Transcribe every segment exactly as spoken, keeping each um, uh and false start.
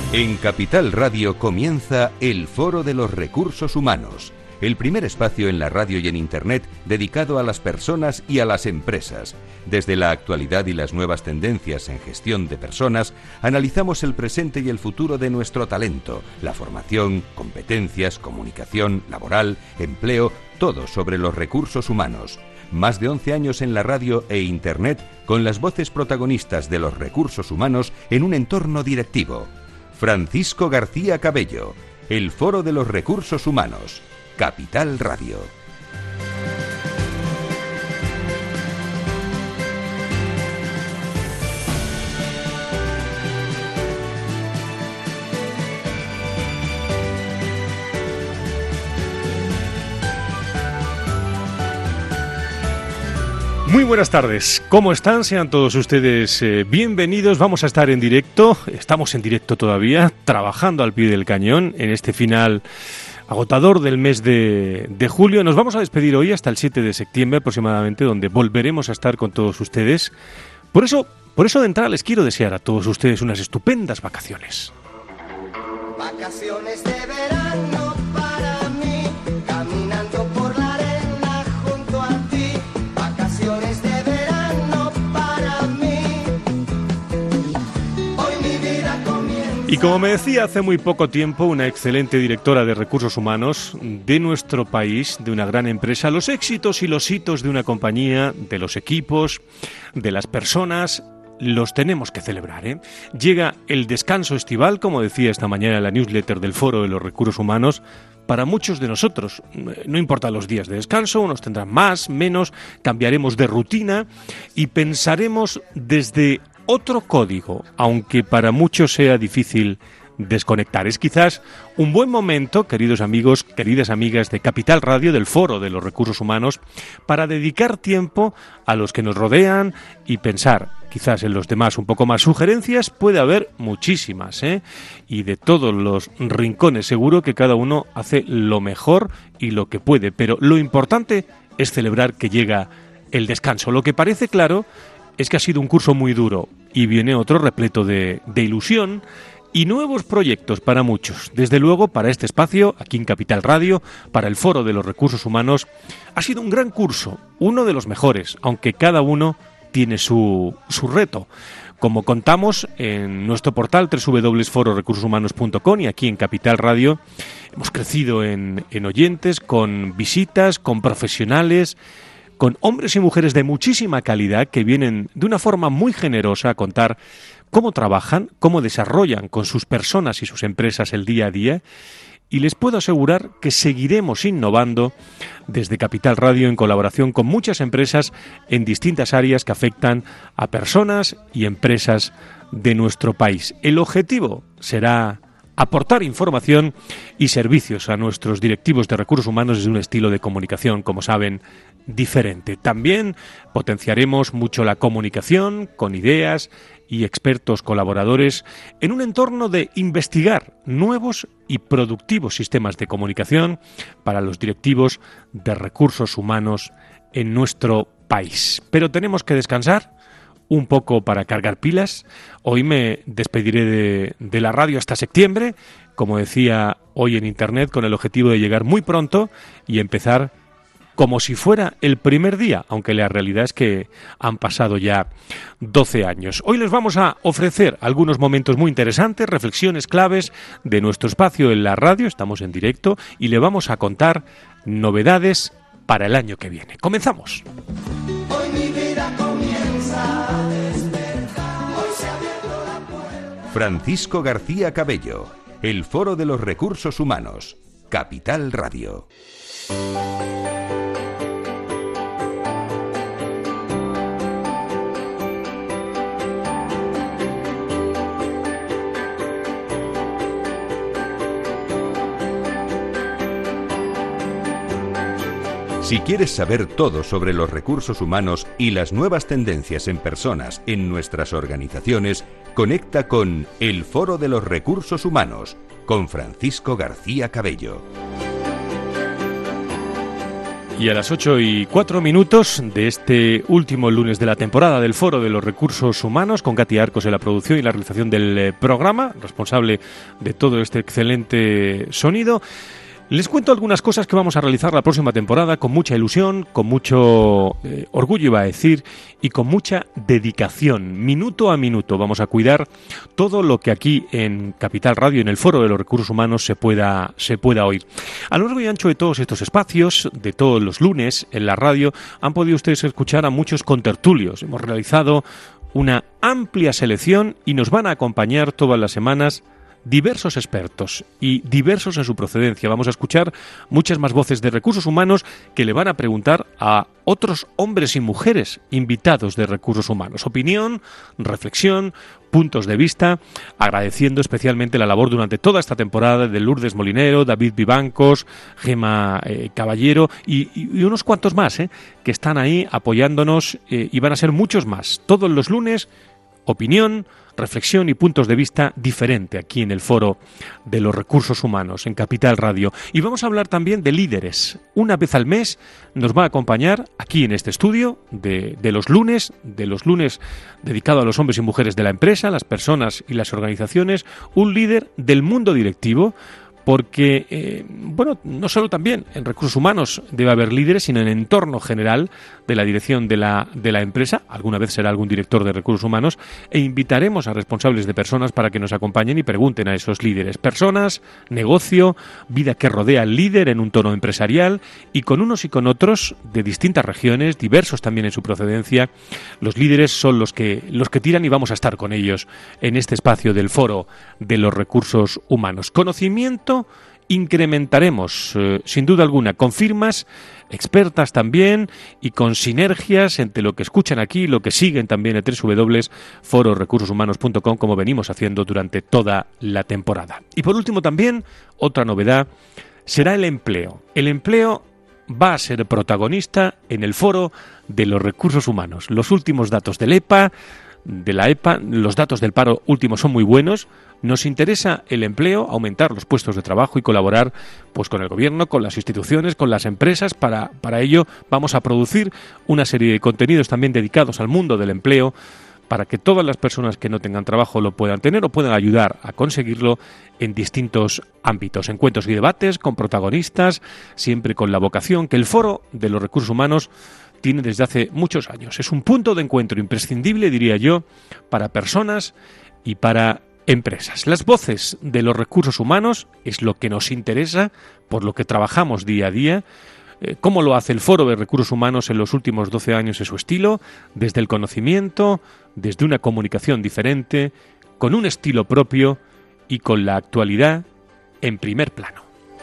En Capital Radio comienza el Foro de los Recursos Humanos, el primer espacio en la radio y en Internet dedicado a las personas y a las empresas. Desde la actualidad y las nuevas tendencias en gestión de personas, analizamos el presente y el futuro de nuestro talento, la formación, competencias, comunicación, laboral, empleo, todo sobre los recursos humanos. Más de once años en la radio e Internet con las voces protagonistas de los recursos humanos en un entorno directivo. Francisco García Cabello, el Foro de los Recursos Humanos, Capital Radio. Muy buenas tardes, ¿cómo están? Sean todos ustedes eh, bienvenidos. Vamos a estar en directo, estamos en directo todavía, trabajando al pie del cañón en este final agotador del mes de, de julio. Nos vamos a despedir hoy hasta el siete de septiembre aproximadamente, donde volveremos a estar con todos ustedes. Por eso, por eso de entrada les quiero desear a todos ustedes unas estupendas vacaciones. Vacaciones de verano para mí, caminando por la arena junto a ti. Vacaciones de verano para mí, hoy mi vida comienza. Y como me decía hace muy poco tiempo una excelente directora de recursos humanos de nuestro país, de una gran empresa, los éxitos y los hitos de una compañía, de los equipos, de las personas, los tenemos que celebrar, ¿eh? Llega el descanso estival, como decía esta mañana en la newsletter del Foro de los Recursos Humanos, para muchos de nosotros. No importa los días de descanso, unos tendrán más, menos, cambiaremos de rutina y pensaremos desde otro código, aunque para muchos sea difícil desconectar. Es quizás un buen momento, queridos amigos, queridas amigas de Capital Radio, del Foro de los Recursos Humanos, para dedicar tiempo a los que nos rodean y pensar quizás en los demás un poco más. Sugerencias puede haber muchísimas, ¿eh? Y de todos los rincones seguro que cada uno hace lo mejor y lo que puede, pero lo importante es celebrar que llega el descanso. Lo que parece claro es que ha sido un curso muy duro y viene otro repleto de, de ilusión y nuevos proyectos para muchos. Desde luego, para este espacio, aquí en Capital Radio, para el Foro de los Recursos Humanos, ha sido un gran curso, uno de los mejores, aunque cada uno tiene su, su reto. Como contamos en nuestro portal doble u doble u doble u punto foro recursos humanos punto com y aquí en Capital Radio, hemos crecido en, en oyentes, con visitas, con profesionales, con hombres y mujeres de muchísima calidad que vienen de una forma muy generosa a contar cómo trabajan, cómo desarrollan con sus personas y sus empresas el día a día, y les puedo asegurar que seguiremos innovando desde Capital Radio en colaboración con muchas empresas en distintas áreas que afectan a personas y empresas de nuestro país. El objetivo será aportar información y servicios a nuestros directivos de recursos humanos desde un estilo de comunicación, como saben, diferente. También potenciaremos mucho la comunicación con ideas y expertos colaboradores en un entorno de investigar nuevos y productivos sistemas de comunicación para los directivos de recursos humanos en nuestro país. Pero tenemos que descansar un poco para cargar pilas. Hoy me despediré de, de la radio hasta septiembre, como decía hoy en Internet, con el objetivo de llegar muy pronto y empezar como si fuera el primer día, aunque la realidad es que han pasado ya doce años. Hoy les vamos a ofrecer algunos momentos muy interesantes, reflexiones claves de nuestro espacio en la radio, estamos en directo, y le vamos a contar novedades para el año que viene. ¡Comenzamos! Hoy mi vida comienza a despertar. Hoy se ha abierto la puerta. Francisco García Cabello, el Foro de los Recursos Humanos, Capital Radio. Si quieres saber todo sobre los recursos humanos y las nuevas tendencias en personas en nuestras organizaciones, conecta con El Foro de los Recursos Humanos, con Francisco García Cabello. Y a las ocho y cuatro minutos de este último lunes de la temporada del Foro de los Recursos Humanos, con Katy Arcos en la producción y la realización del eh, programa, responsable de todo este excelente sonido, les cuento algunas cosas que vamos a realizar la próxima temporada con mucha ilusión, con mucho eh, orgullo iba a decir, y con mucha dedicación. Minuto a minuto vamos a cuidar todo lo que aquí en Capital Radio, en el Foro de los Recursos Humanos, se pueda, se pueda oír. A lo largo y ancho de todos estos espacios, de todos los lunes en la radio, han podido ustedes escuchar a muchos contertulios. Hemos realizado una amplia selección y nos van a acompañar todas las semanas diversos expertos y diversos en su procedencia. Vamos a escuchar muchas más voces de recursos humanos que le van a preguntar a otros hombres y mujeres invitados de recursos humanos. Opinión, reflexión, puntos de vista, agradeciendo especialmente la labor durante toda esta temporada de Lourdes Molinero, David Vivancos, Gema eh, Caballero y, y unos cuantos más eh, que están ahí apoyándonos eh, y van a ser muchos más. Todos los lunes, opinión, reflexión y puntos de vista diferente aquí en el Foro de los Recursos Humanos, en Capital Radio. Y vamos a hablar también de líderes. Una vez al mes nos va a acompañar aquí en este estudio de, de los lunes, de los lunes dedicado a los hombres y mujeres de la empresa, las personas y las organizaciones, un líder del mundo directivo, porque, eh, bueno, no solo también en recursos humanos debe haber líderes, sino en el entorno general de la dirección de la, de la empresa. Alguna vez será algún director de recursos humanos e invitaremos a responsables de personas para que nos acompañen y pregunten a esos líderes. Personas, negocio, vida que rodea al líder en un tono empresarial y con unos y con otros de distintas regiones, diversos también en su procedencia. Los líderes son los que, los que tiran y vamos a estar con ellos en este espacio del Foro de los Recursos Humanos. Conocimiento incrementaremos, eh, sin duda alguna, con firmas expertas también y con sinergias entre lo que escuchan aquí y lo que siguen también en doble u doble u doble u punto foro recursos humanos punto com, como venimos haciendo durante toda la temporada. Y por último también, otra novedad, será el empleo. El empleo va a ser protagonista en el Foro de los Recursos Humanos. Los últimos datos del E P A, de la E P A, los datos del paro últimos son muy buenos. Nos interesa el empleo, aumentar los puestos de trabajo y colaborar pues con el gobierno, con las instituciones, con las empresas. Para, para ello vamos a producir una serie de contenidos también dedicados al mundo del empleo para que todas las personas que no tengan trabajo lo puedan tener o puedan ayudar a conseguirlo en distintos ámbitos. Encuentros y debates con protagonistas, siempre con la vocación que el Foro de los Recursos Humanos tiene desde hace muchos años. Es un punto de encuentro imprescindible, diría yo, para personas y para empresas. Las voces de los recursos humanos es lo que nos interesa, por lo que trabajamos día a día. Eh, ¿Cómo lo hace el Foro de Recursos Humanos en los últimos doce años en su estilo? Desde el conocimiento, desde una comunicación diferente, con un estilo propio y con la actualidad en primer plano.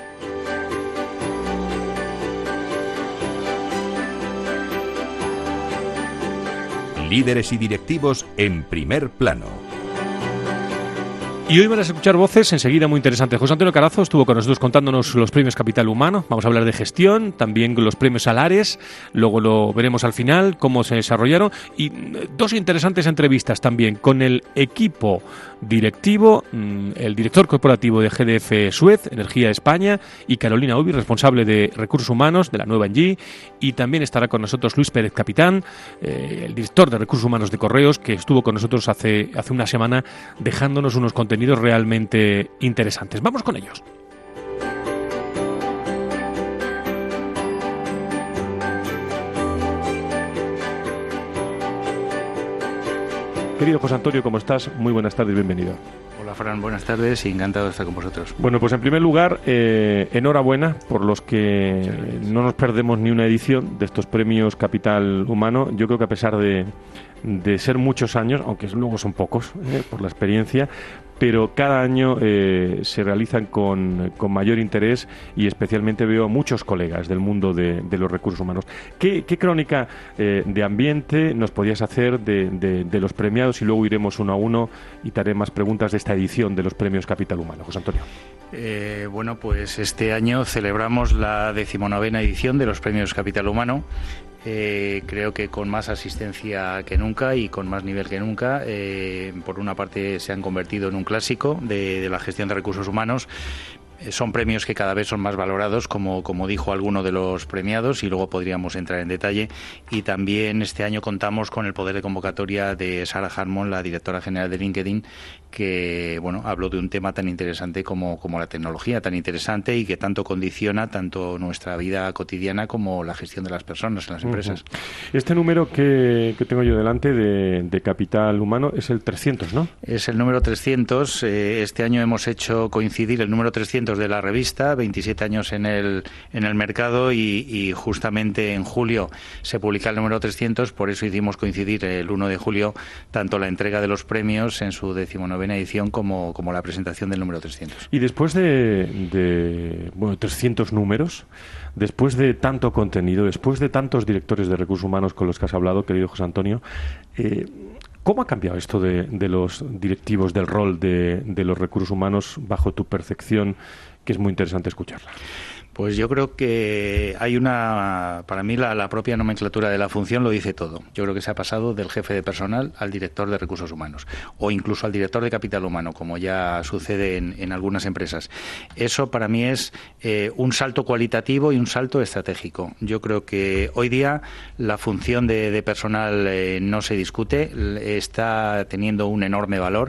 Líderes y directivos en primer plano. Y hoy van a escuchar voces enseguida muy interesantes. José Antonio Carazo estuvo con nosotros contándonos los premios Capital Humano. Vamos a hablar de gestión, también los premios Alares. Luego lo veremos al final, cómo se desarrollaron. Y dos interesantes entrevistas también con el equipo directivo, el director corporativo de G D F Suez, Energía España, y Carolina Ubi, responsable de Recursos Humanos de la nueva Engie. Y también estará con nosotros Luis Pérez Capitán, eh, el director de Recursos Humanos de Correos, que estuvo con nosotros hace, hace una semana dejándonos unos contenidos realmente interesantes. Vamos con ellos. Querido José Antonio, ¿cómo estás? Muy buenas tardes, bienvenido. Hola Fran, buenas tardes y encantado de estar con vosotros. Bueno, pues en primer lugar, eh, enhorabuena por los que no nos perdemos ni una edición de estos premios Capital Humano. Yo creo que a pesar de, de ser muchos años, aunque luego son pocos eh, por la experiencia, pero cada año eh, se realizan con, con mayor interés y especialmente veo a muchos colegas del mundo de, de los recursos humanos. ¿Qué, qué crónica eh, de ambiente nos podías hacer de, de, de los premiados? Y luego iremos uno a uno y te haré más preguntas de esta edición de los premios Capital Humano. José Antonio. Eh, bueno, pues este año celebramos la decimonovena edición de los premios Capital Humano. Eh, creo que con más asistencia que nunca y con más nivel que nunca. Eh, por una parte se han convertido en un clásico de, de la gestión de recursos humanos, Son premios que cada vez son más valorados, como, como dijo alguno de los premiados, y luego podríamos entrar en detalle. Y también este año contamos con el poder de convocatoria de Sarah Harmon, la directora general de LinkedIn, que bueno, habló de un tema tan interesante como, como la tecnología, tan interesante y que tanto condiciona tanto nuestra vida cotidiana como la gestión de las personas en las empresas. Uh-huh. Este número que, que tengo yo delante de, de capital humano es el trescientos, ¿no? Es el número trescientos. Eh, este año hemos hecho coincidir el número trescientos de la revista, veintisiete años en el, en el mercado, y, y justamente en julio se publica el número trescientos, por eso hicimos coincidir el uno de julio tanto la entrega de los premios en su decimonovena edición como, como la presentación del número trescientos. Y después de, de bueno, trescientos números, después de tanto contenido, después de tantos directores de recursos humanos con los que has hablado, querido José Antonio, eh, ¿cómo ha cambiado esto de, de los directivos, del rol de, de los recursos humanos bajo tu percepción, que es muy interesante escucharla? Pues yo creo que hay una, para mí la, la propia nomenclatura de la función lo dice todo. Yo creo que se ha pasado del jefe de personal al director de recursos humanos, o incluso al director de capital humano, como ya sucede en, en algunas empresas. Eso para mí es eh, un salto cualitativo y un salto estratégico. Yo creo que hoy día la función de, de personal eh, no se discute, está teniendo un enorme valor.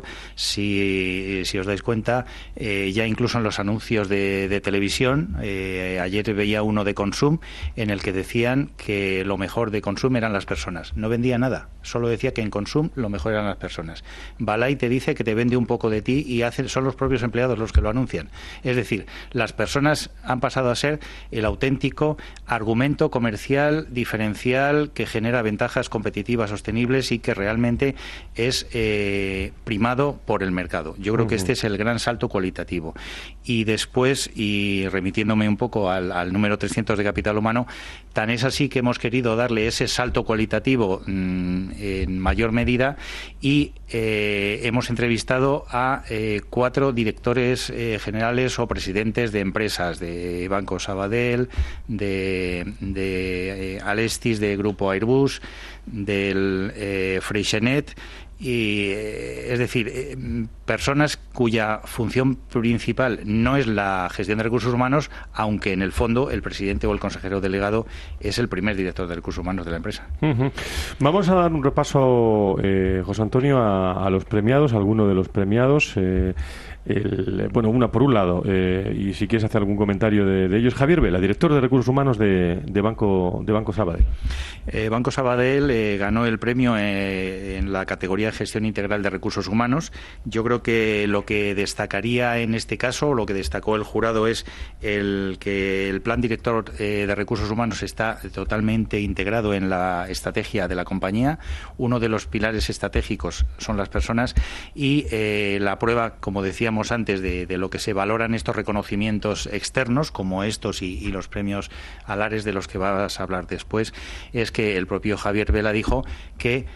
Si, si os dais cuenta, eh, ya incluso en los anuncios de, de televisión, eh, ayer veía uno de Consum en el que decían que lo mejor de Consum eran las personas. No vendía nada, solo decía que en Consum lo mejor eran las personas. Balay te dice que te vende un poco de ti y hace, son los propios empleados los que lo anuncian. Es decir, las personas han pasado a ser el auténtico argumento comercial diferencial que genera ventajas competitivas sostenibles y que realmente es eh, primado por el mercado. Yo creo uh-huh. que este es el gran salto cualitativo. Y después, y remitiéndome un poco Al, al número trescientos de capital humano, tan es así que hemos querido darle ese salto cualitativo mmm, en mayor medida y eh, hemos entrevistado a eh, cuatro directores eh, generales o presidentes de empresas, de Banco Sabadell, de, de eh, Alestis, de Grupo Airbus, del eh, Freixenet, y eh, es decir, eh, personas cuya función principal no es la gestión de recursos humanos, aunque en el fondo el presidente o el consejero delegado es el primer director de recursos humanos de la empresa. Uh-huh. Vamos a dar un repaso, eh, José Antonio, a, a los premiados, a alguno de los premiados. Eh, el, bueno, una por un lado, eh, y si quieres hacer algún comentario de, de ellos. Javier Vela, director de recursos humanos de, de Banco de Banco Sabadell. Eh, Banco Sabadell eh, ganó el premio eh, en la categoría de gestión integral de recursos humanos. Yo creo que lo que destacaría en este caso, lo que destacó el jurado, es el que el plan director eh, de recursos humanos está totalmente integrado en la estrategia de la compañía. Uno de los pilares estratégicos son las personas y eh, la prueba, como decíamos antes, de, de lo que se valoran estos reconocimientos externos, como estos y, y los premios Alares de los que vas a hablar después, es que el propio Javier Vela dijo que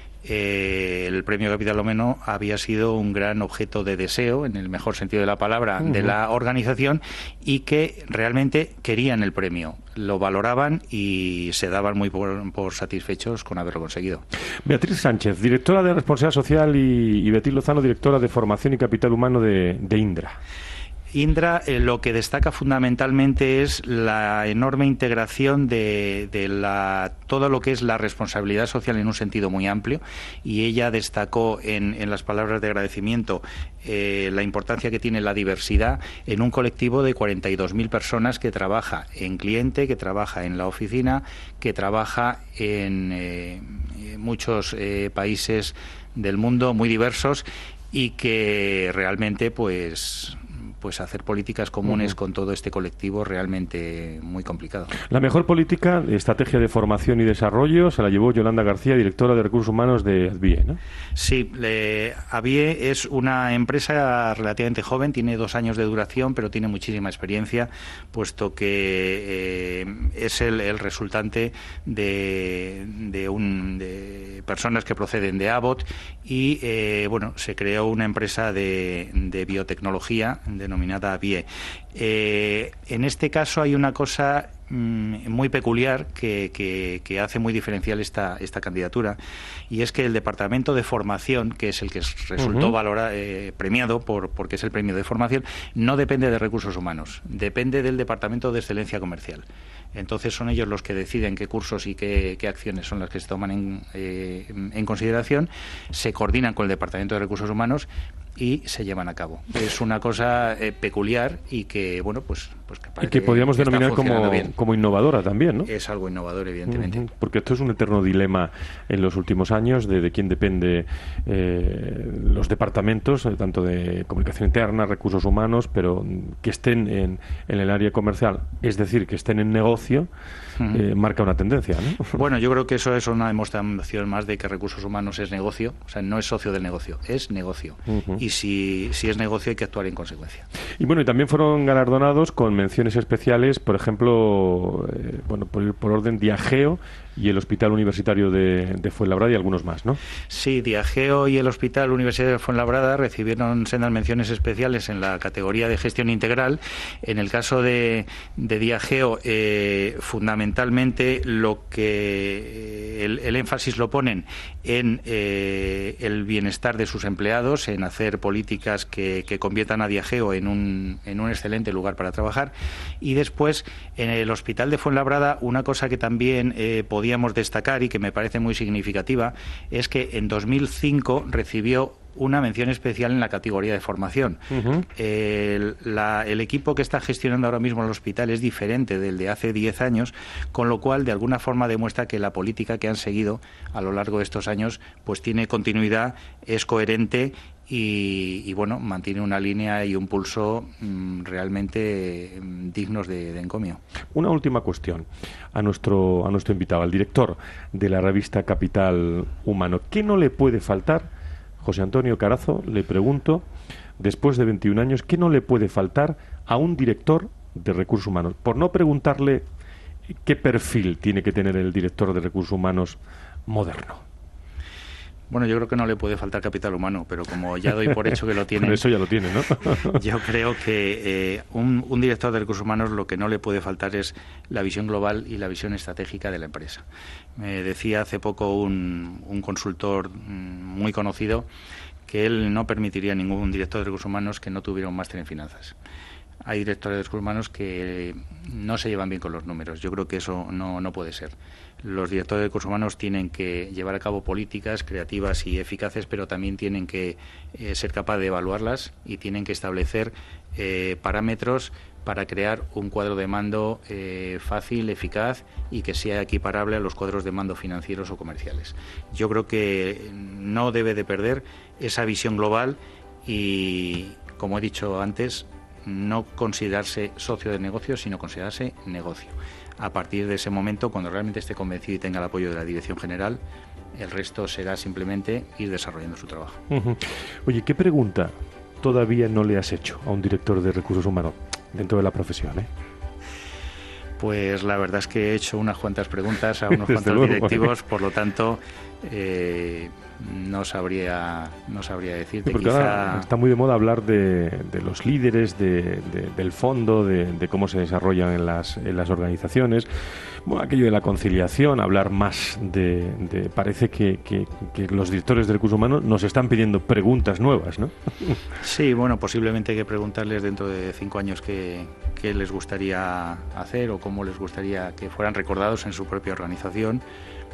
Eh, el premio Capital Humano había sido un gran objeto de deseo, en el mejor sentido de la palabra, uh-huh. de la organización, y que realmente querían el premio, lo valoraban y se daban muy por, por satisfechos con haberlo conseguido. Beatriz Sánchez, directora de Responsabilidad Social, y, y Beatriz Lozano, directora de Formación y Capital Humano de, de Indra. Indra eh, lo que destaca fundamentalmente es la enorme integración de, de la, todo lo que es la responsabilidad social en un sentido muy amplio, y ella destacó en, en las palabras de agradecimiento eh, la importancia que tiene la diversidad en un colectivo de cuarenta y dos mil personas que trabaja en cliente, que trabaja en la oficina, que trabaja en eh, muchos eh, países del mundo muy diversos, y que realmente pues pues hacer políticas comunes uh-huh. con todo este colectivo realmente muy complicado. La mejor política, estrategia de formación y desarrollo, se la llevó Yolanda García, directora de Recursos Humanos de Advie, ¿no? Sí, le, Advie es una empresa relativamente joven, tiene dos años de duración, pero tiene muchísima experiencia, puesto que eh, es el, el resultante de, de, un, de personas que proceden de Abbott, y eh, bueno, se creó una empresa de, de biotecnología, de denominada Advie. Eh, en este caso hay una cosa mmm, muy peculiar que, que, que hace muy diferencial esta, esta candidatura, y es que el Departamento de Formación, que es el que resultó uh-huh. valora, eh, premiado por porque es el premio de formación, no depende de recursos humanos, depende del Departamento de Excelencia Comercial. Entonces son ellos los que deciden qué cursos y qué, qué acciones son las que se toman en, eh, en consideración, se coordinan con el Departamento de Recursos Humanos y se llevan a cabo. Es una cosa eh, peculiar y que, bueno, pues, pues que parece y que podríamos que denominar como, como innovadora también, ¿no? Es algo innovador, evidentemente. Uh-huh. Porque esto es un eterno dilema en los últimos años de, de quién depende eh, los departamentos, eh, tanto de comunicación interna, recursos humanos, pero que estén en, en el área comercial, es decir, que estén en negocio, uh-huh. eh, marca una tendencia, ¿no? Bueno, yo creo que eso es una demostración más de que recursos humanos es negocio, o sea, no es socio del negocio, es negocio. Uh-huh. Y si, si es negocio hay que actuar en consecuencia. Y bueno, y también fueron galardonados con menciones especiales, por ejemplo, eh, bueno, por, por orden Diageo y el Hospital Universitario de, de Fuenlabrada y algunos más, ¿no? Sí, Diageo y el Hospital Universitario de Fuenlabrada recibieron sendas menciones especiales en la categoría de gestión integral. En el caso de, de Diageo, eh, fundamentalmente lo que el, el énfasis lo ponen en eh, el bienestar de sus empleados, en hacer políticas que, que conviertan a Diageo en un, en un excelente lugar para trabajar. Y después, en el Hospital de Fuenlabrada, una cosa que también eh, podíamos destacar y que me parece muy significativa es que en dos mil cinco recibió una mención especial en la categoría de formación. Uh-huh. El, la, el equipo que está gestionando ahora mismo el hospital es diferente del de hace diez años, con lo cual de alguna forma demuestra que la política que han seguido a lo largo de estos años pues tiene continuidad, es coherente y, y bueno, mantiene una línea y un pulso mmm, realmente mmm, dignos de, de encomio. Una última cuestión a nuestro, a nuestro invitado, al director de la revista Capital Humano. ¿Qué no le puede faltar, José Antonio Carazo, le pregunto, después de veintiún años, qué no le puede faltar a un director de recursos humanos? Por no preguntarle qué perfil tiene que tener el director de recursos humanos moderno. Bueno, yo creo que no le puede faltar capital humano, pero como ya doy por hecho que lo tiene... Por eso ya lo tiene, ¿no? Yo creo que eh, un, un director de recursos humanos lo que no le puede faltar es la visión global y la visión estratégica de la empresa. Me decía hace poco un, un consultor muy conocido que él no permitiría a ningún director de recursos humanos que no tuviera un máster en finanzas. Hay directores de recursos humanos que no se llevan bien con los números. Yo creo que eso no, no puede ser. Los directores de recursos humanos tienen que llevar a cabo políticas creativas y eficaces, pero también tienen que eh, ser capaces de evaluarlas y tienen que establecer eh, parámetros para crear un cuadro de mando eh, fácil, eficaz y que sea equiparable a los cuadros de mando financieros o comerciales. Yo creo que no debe de perder esa visión global y, como he dicho antes, no considerarse socio de negocio, sino considerarse negocio. A partir de ese momento, cuando realmente esté convencido y tenga el apoyo de la dirección general, el resto será simplemente ir desarrollando su trabajo. Uh-huh. Oye, ¿qué pregunta todavía no le has hecho a un director de recursos humanos dentro de la profesión, eh? Pues la verdad es que he hecho unas cuantas preguntas a unos cuantos luego, directivos, por lo tanto eh, no sabría no sabría decirte. Sí, porque quizá... ahora está muy de moda hablar de, de los líderes, de, de, del fondo, de, de cómo se desarrollan en las, en las organizaciones. Bueno, aquello de la conciliación, hablar más de... de parece que, que, que los directores de recursos humanos nos están pidiendo preguntas nuevas, ¿no? Sí, bueno, posiblemente hay que preguntarles dentro de cinco años qué, qué les gustaría hacer o cómo les gustaría que fueran recordados en su propia organización.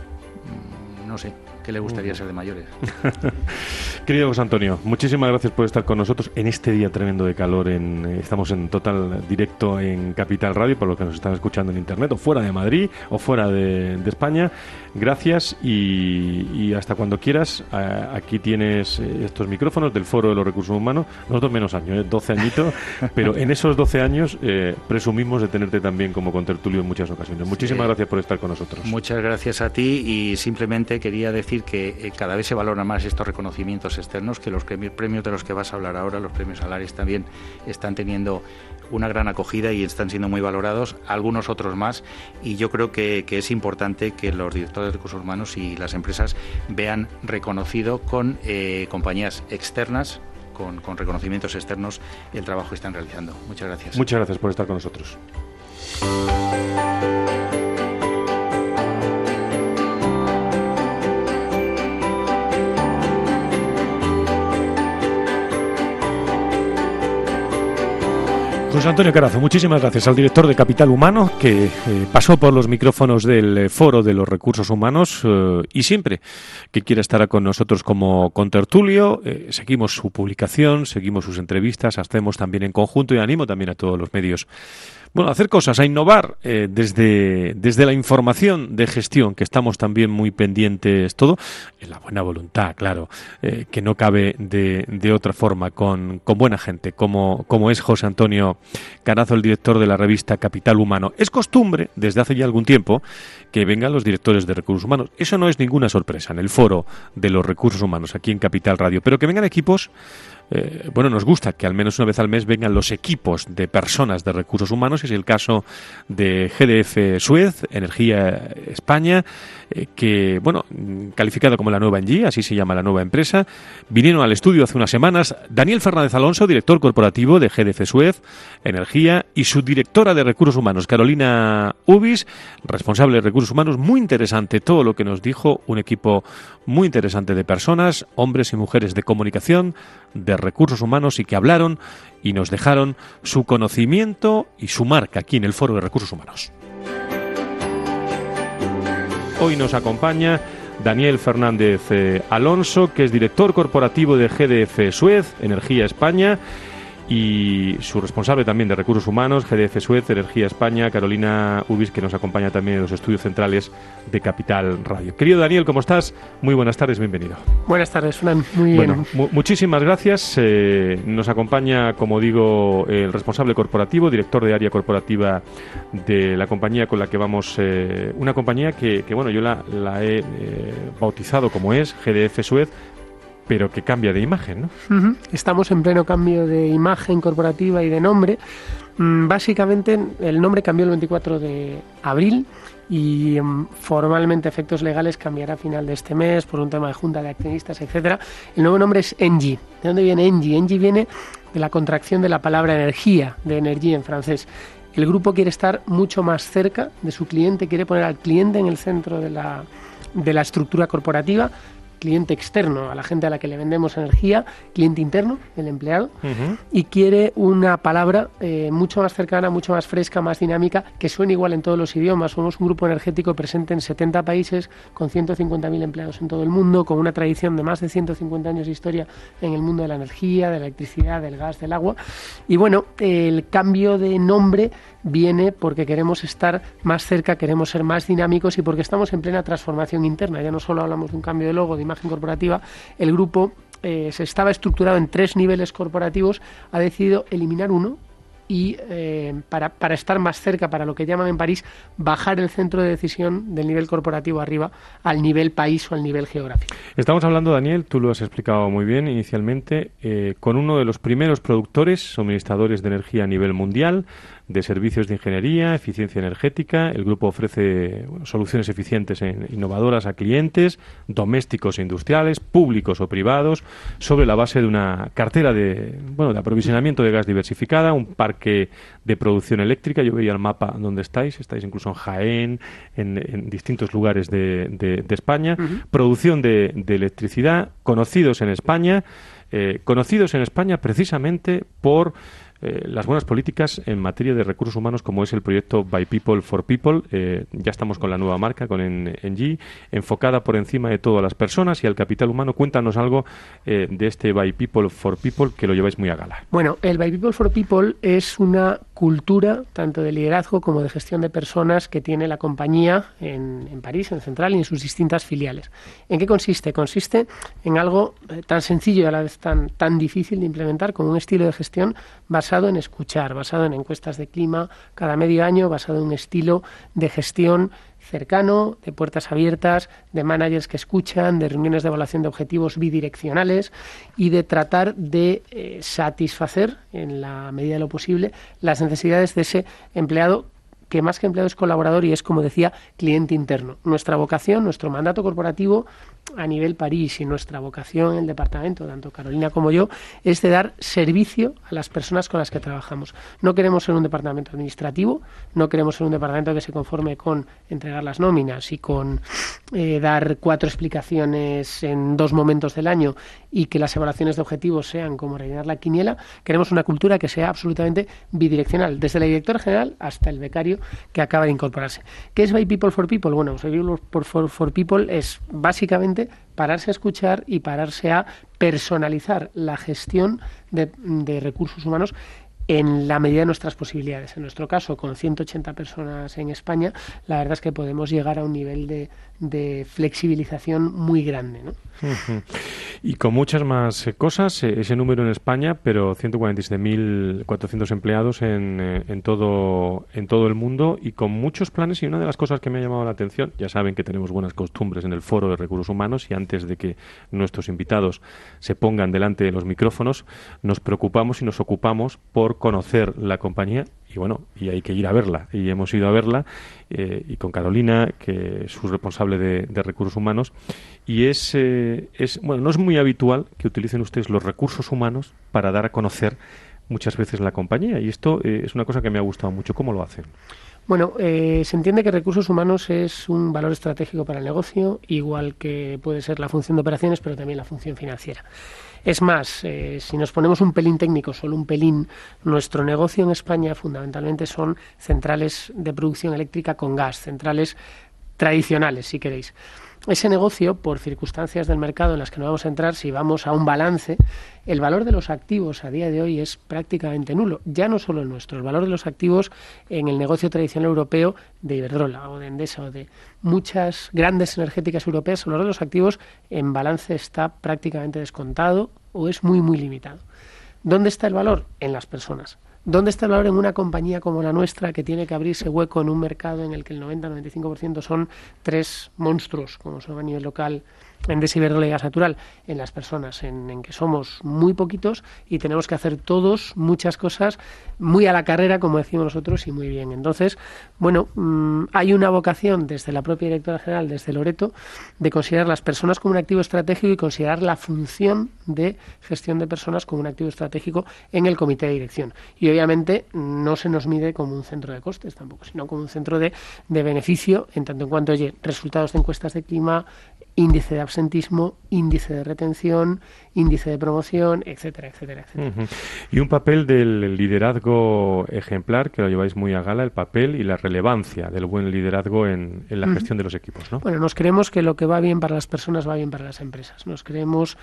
No sé, ¿qué le gustaría ser de mayores? Querido José Antonio, muchísimas gracias por estar con nosotros en este día tremendo de calor. En, estamos en total directo en Capital Radio, por los que nos están escuchando en Internet, o fuera de Madrid, o fuera de, de España. Gracias y, y hasta cuando quieras. Aquí tienes estos micrófonos del Foro de los Recursos Humanos. Nosotros menos años, ¿eh? doce añitos, pero en esos doce años eh, presumimos de tenerte también como contertulio en muchas ocasiones. Muchísimas sí. gracias por estar con nosotros. Muchas gracias a ti y simplemente quería decir que eh, cada vez se valoran más estos reconocimientos externos, que los premios de los que vas a hablar ahora, los premios Alaris, también están teniendo una gran acogida y están siendo muy valorados, algunos otros más, y yo creo que, que es importante que los directores de recursos humanos y las empresas vean reconocido con eh, compañías externas, con, con reconocimientos externos, el trabajo que están realizando. Muchas gracias. Muchas gracias por estar con nosotros. José Antonio Carazo, muchísimas gracias al director de Capital Humano que eh, pasó por los micrófonos del eh, Foro de los Recursos Humanos eh, y siempre que quiera estar con nosotros como contertulio, eh, seguimos su publicación, seguimos sus entrevistas, hacemos también en conjunto y animo también a todos los medios bueno, a hacer cosas, a innovar eh, desde, desde la información de gestión, que estamos también muy pendientes todo, en la buena voluntad, claro, eh, que no cabe de, de otra forma, con, con buena gente, como, como es José Antonio Carazo, el director de la revista Capital Humano. Es costumbre, desde hace ya algún tiempo, que vengan los directores de recursos humanos. Eso no es ninguna sorpresa en el Foro de los Recursos Humanos, aquí en Capital Radio, pero que vengan equipos. Eh, bueno, nos gusta que al menos una vez al mes vengan los equipos de personas de recursos humanos. Es el caso de G D F Suez, Energía España, eh, que, bueno, calificado como la nueva Engie, así se llama la nueva empresa. Vinieron al estudio hace unas semanas Daniel Fernández Alonso, director corporativo de G D F Suez, Energía, y su directora de recursos humanos, Carolina Ubis, responsable de recursos humanos. Muy interesante todo lo que nos dijo, un equipo muy interesante de personas, hombres y mujeres de comunicación, de recursos humanos, y que hablaron y nos dejaron su conocimiento y su marca aquí en el Foro de Recursos Humanos. Hoy nos acompaña Daniel Fernández eh, Alonso, que es director corporativo de G D F Suez, Energía España, y su responsable también de recursos humanos, G D F Suez, Energía España, Carolina Ubis, que nos acompaña también en los estudios centrales de Capital Radio. Querido Daniel, ¿cómo estás? Muy buenas tardes, bienvenido. Buenas tardes, Fran, muy bien. Bueno, mu- muchísimas gracias. Eh, nos acompaña, como digo, el responsable corporativo, director de área corporativa de la compañía con la que vamos, eh, una compañía que, que bueno, yo la, la he eh, bautizado como es G D F Suez, pero que cambia de imagen, ¿no? Uh-huh. Estamos en pleno cambio de imagen corporativa y de nombre. Mm, básicamente, el nombre cambió el veinticuatro de abril y um, formalmente, efectos legales, cambiará a final de este mes por un tema de junta de accionistas, etcétera. El nuevo nombre es Engie. ¿De dónde viene Engie? Engie viene de la contracción de la palabra energía, de energía en francés. El grupo quiere estar mucho más cerca de su cliente, quiere poner al cliente en el centro de la, de la estructura corporativa. Cliente externo, a la gente a la que le vendemos energía, cliente interno, el empleado, uh-huh. y quiere una palabra eh, mucho más cercana, mucho más fresca, más dinámica, que suene igual en todos los idiomas. Somos un grupo energético presente en setenta países, con ciento cincuenta mil empleados en todo el mundo, con una tradición de más de ciento cincuenta años de historia en el mundo de la energía, de la electricidad, del gas, del agua. Y bueno, el cambio de nombre viene porque queremos estar más cerca, queremos ser más dinámicos y porque estamos en plena transformación interna. Ya no solo hablamos de un cambio de logo, de imagen corporativa. El grupo eh, se estaba estructurado en tres niveles corporativos, ha decidido eliminar uno y eh, para, para estar más cerca, para lo que llaman en París, bajar el centro de decisión del nivel corporativo arriba al nivel país o al nivel geográfico. Estamos hablando, Daniel, tú lo has explicado muy bien inicialmente, eh, con uno de los primeros productores, suministradores de energía a nivel mundial, de servicios de ingeniería, eficiencia energética. El grupo ofrece bueno, soluciones eficientes e innovadoras a clientes, domésticos e industriales, públicos o privados, sobre la base de una cartera de, bueno, de aprovisionamiento de gas diversificada, un parque de producción eléctrica. Yo veía el mapa donde estáis, estáis incluso en Jaén, en, en distintos lugares de, de, de España. Uh-huh. Producción de, de electricidad, conocidos en España, eh, conocidos en España precisamente por Eh, las buenas políticas en materia de recursos humanos, como es el proyecto By People for People. Eh, ya estamos con la nueva marca, con Engie, enfocada por encima de todo a las personas y al capital humano. Cuéntanos algo eh, de este By People for People, que lo lleváis muy a gala. Bueno, el By People for People es una cultura tanto de liderazgo como de gestión de personas que tiene la compañía en, en París, en Central y en sus distintas filiales. ¿En qué consiste? Consiste en algo eh, tan sencillo y a la vez tan, tan difícil de implementar, como un estilo de gestión basado en escuchar, basado en encuestas de clima cada medio año, basado en un estilo de gestión cercano, de puertas abiertas, de managers que escuchan, de reuniones de evaluación de objetivos bidireccionales y de tratar de eh, satisfacer, en la medida de lo posible, las necesidades de ese empleado que más que empleado es colaborador y es, como decía, cliente interno. Nuestra vocación, nuestro mandato corporativo a nivel París y nuestra vocación en el departamento, tanto Carolina como yo, es de dar servicio a las personas con las que trabajamos. No queremos ser un departamento administrativo, no queremos ser un departamento que se conforme con entregar las nóminas y con eh, dar cuatro explicaciones en dos momentos del año y que las evaluaciones de objetivos sean como rellenar la quiniela. Queremos una cultura que sea absolutamente bidireccional, desde la directora general hasta el becario que acaba de incorporarse. ¿Qué es By People for People? Bueno, By People for, for, for People es básicamente pararse a escuchar y pararse a personalizar la gestión de, de recursos humanos en la medida de nuestras posibilidades. En nuestro caso, con ciento ochenta personas en España, la verdad es que podemos llegar a un nivel de, de flexibilización muy grande, ¿no? Uh-huh. Y con muchas más eh, cosas, eh, ese número en España, pero ciento cuarenta y siete mil cuatrocientos empleados en, eh, en, todo, en todo el mundo y con muchos planes. Y una de las cosas que me ha llamado la atención, ya saben que tenemos buenas costumbres en el Foro de Recursos Humanos y antes de que nuestros invitados se pongan delante de los micrófonos, nos preocupamos y nos ocupamos por conocer la compañía y bueno, y hay que ir a verla y hemos ido a verla eh, y con Carolina, que es su responsable de, de recursos humanos, y es, eh, es bueno, no es muy habitual que utilicen ustedes los recursos humanos para dar a conocer muchas veces la compañía y esto eh, es una cosa que me ha gustado mucho. ¿Cómo lo hacen? Bueno, eh, se entiende que recursos humanos es un valor estratégico para el negocio, igual que puede ser la función de operaciones, pero también la función financiera. Es más, eh, si nos ponemos un pelín técnico, solo un pelín, nuestro negocio en España fundamentalmente son centrales de producción eléctrica con gas, centrales tradicionales, si queréis. Ese negocio, por circunstancias del mercado en las que no vamos a entrar, si vamos a un balance, el valor de los activos a día de hoy es prácticamente nulo. Ya no solo el nuestro, el valor de los activos en el negocio tradicional europeo de Iberdrola o de Endesa o de muchas grandes energéticas europeas, el valor de los activos en balance está prácticamente descontado o es muy, muy limitado. ¿Dónde está el valor? En las personas. ¿Dónde está el valor en una compañía como la nuestra que tiene que abrirse hueco en un mercado en el que el noventa a noventa y cinco por ciento son tres monstruos, como son a nivel local, Endesa, Iberdrola y Gas Natural? En las personas, en, en que somos muy poquitos y tenemos que hacer todos muchas cosas muy a la carrera, como decimos nosotros, y muy bien. Entonces, bueno, mmm, hay una vocación desde la propia directora general, desde Loreto, de considerar las personas como un activo estratégico y considerar la función de gestión de personas como un activo estratégico en el comité de dirección. Y obviamente no se nos mide como un centro de costes tampoco, sino como un centro de, de beneficio, en tanto en cuanto, oye, resultados de encuestas de clima, índice de absentismo, índice de retención, índice de promoción, etcétera, etcétera, etcétera. Uh-huh. Y un papel del liderazgo ejemplar, que lo lleváis muy a gala, el papel y la relevancia del buen liderazgo en, en la uh-huh. gestión de los equipos, ¿no? Bueno, nos creemos que lo que va bien para las personas va bien para las empresas. Nos creemos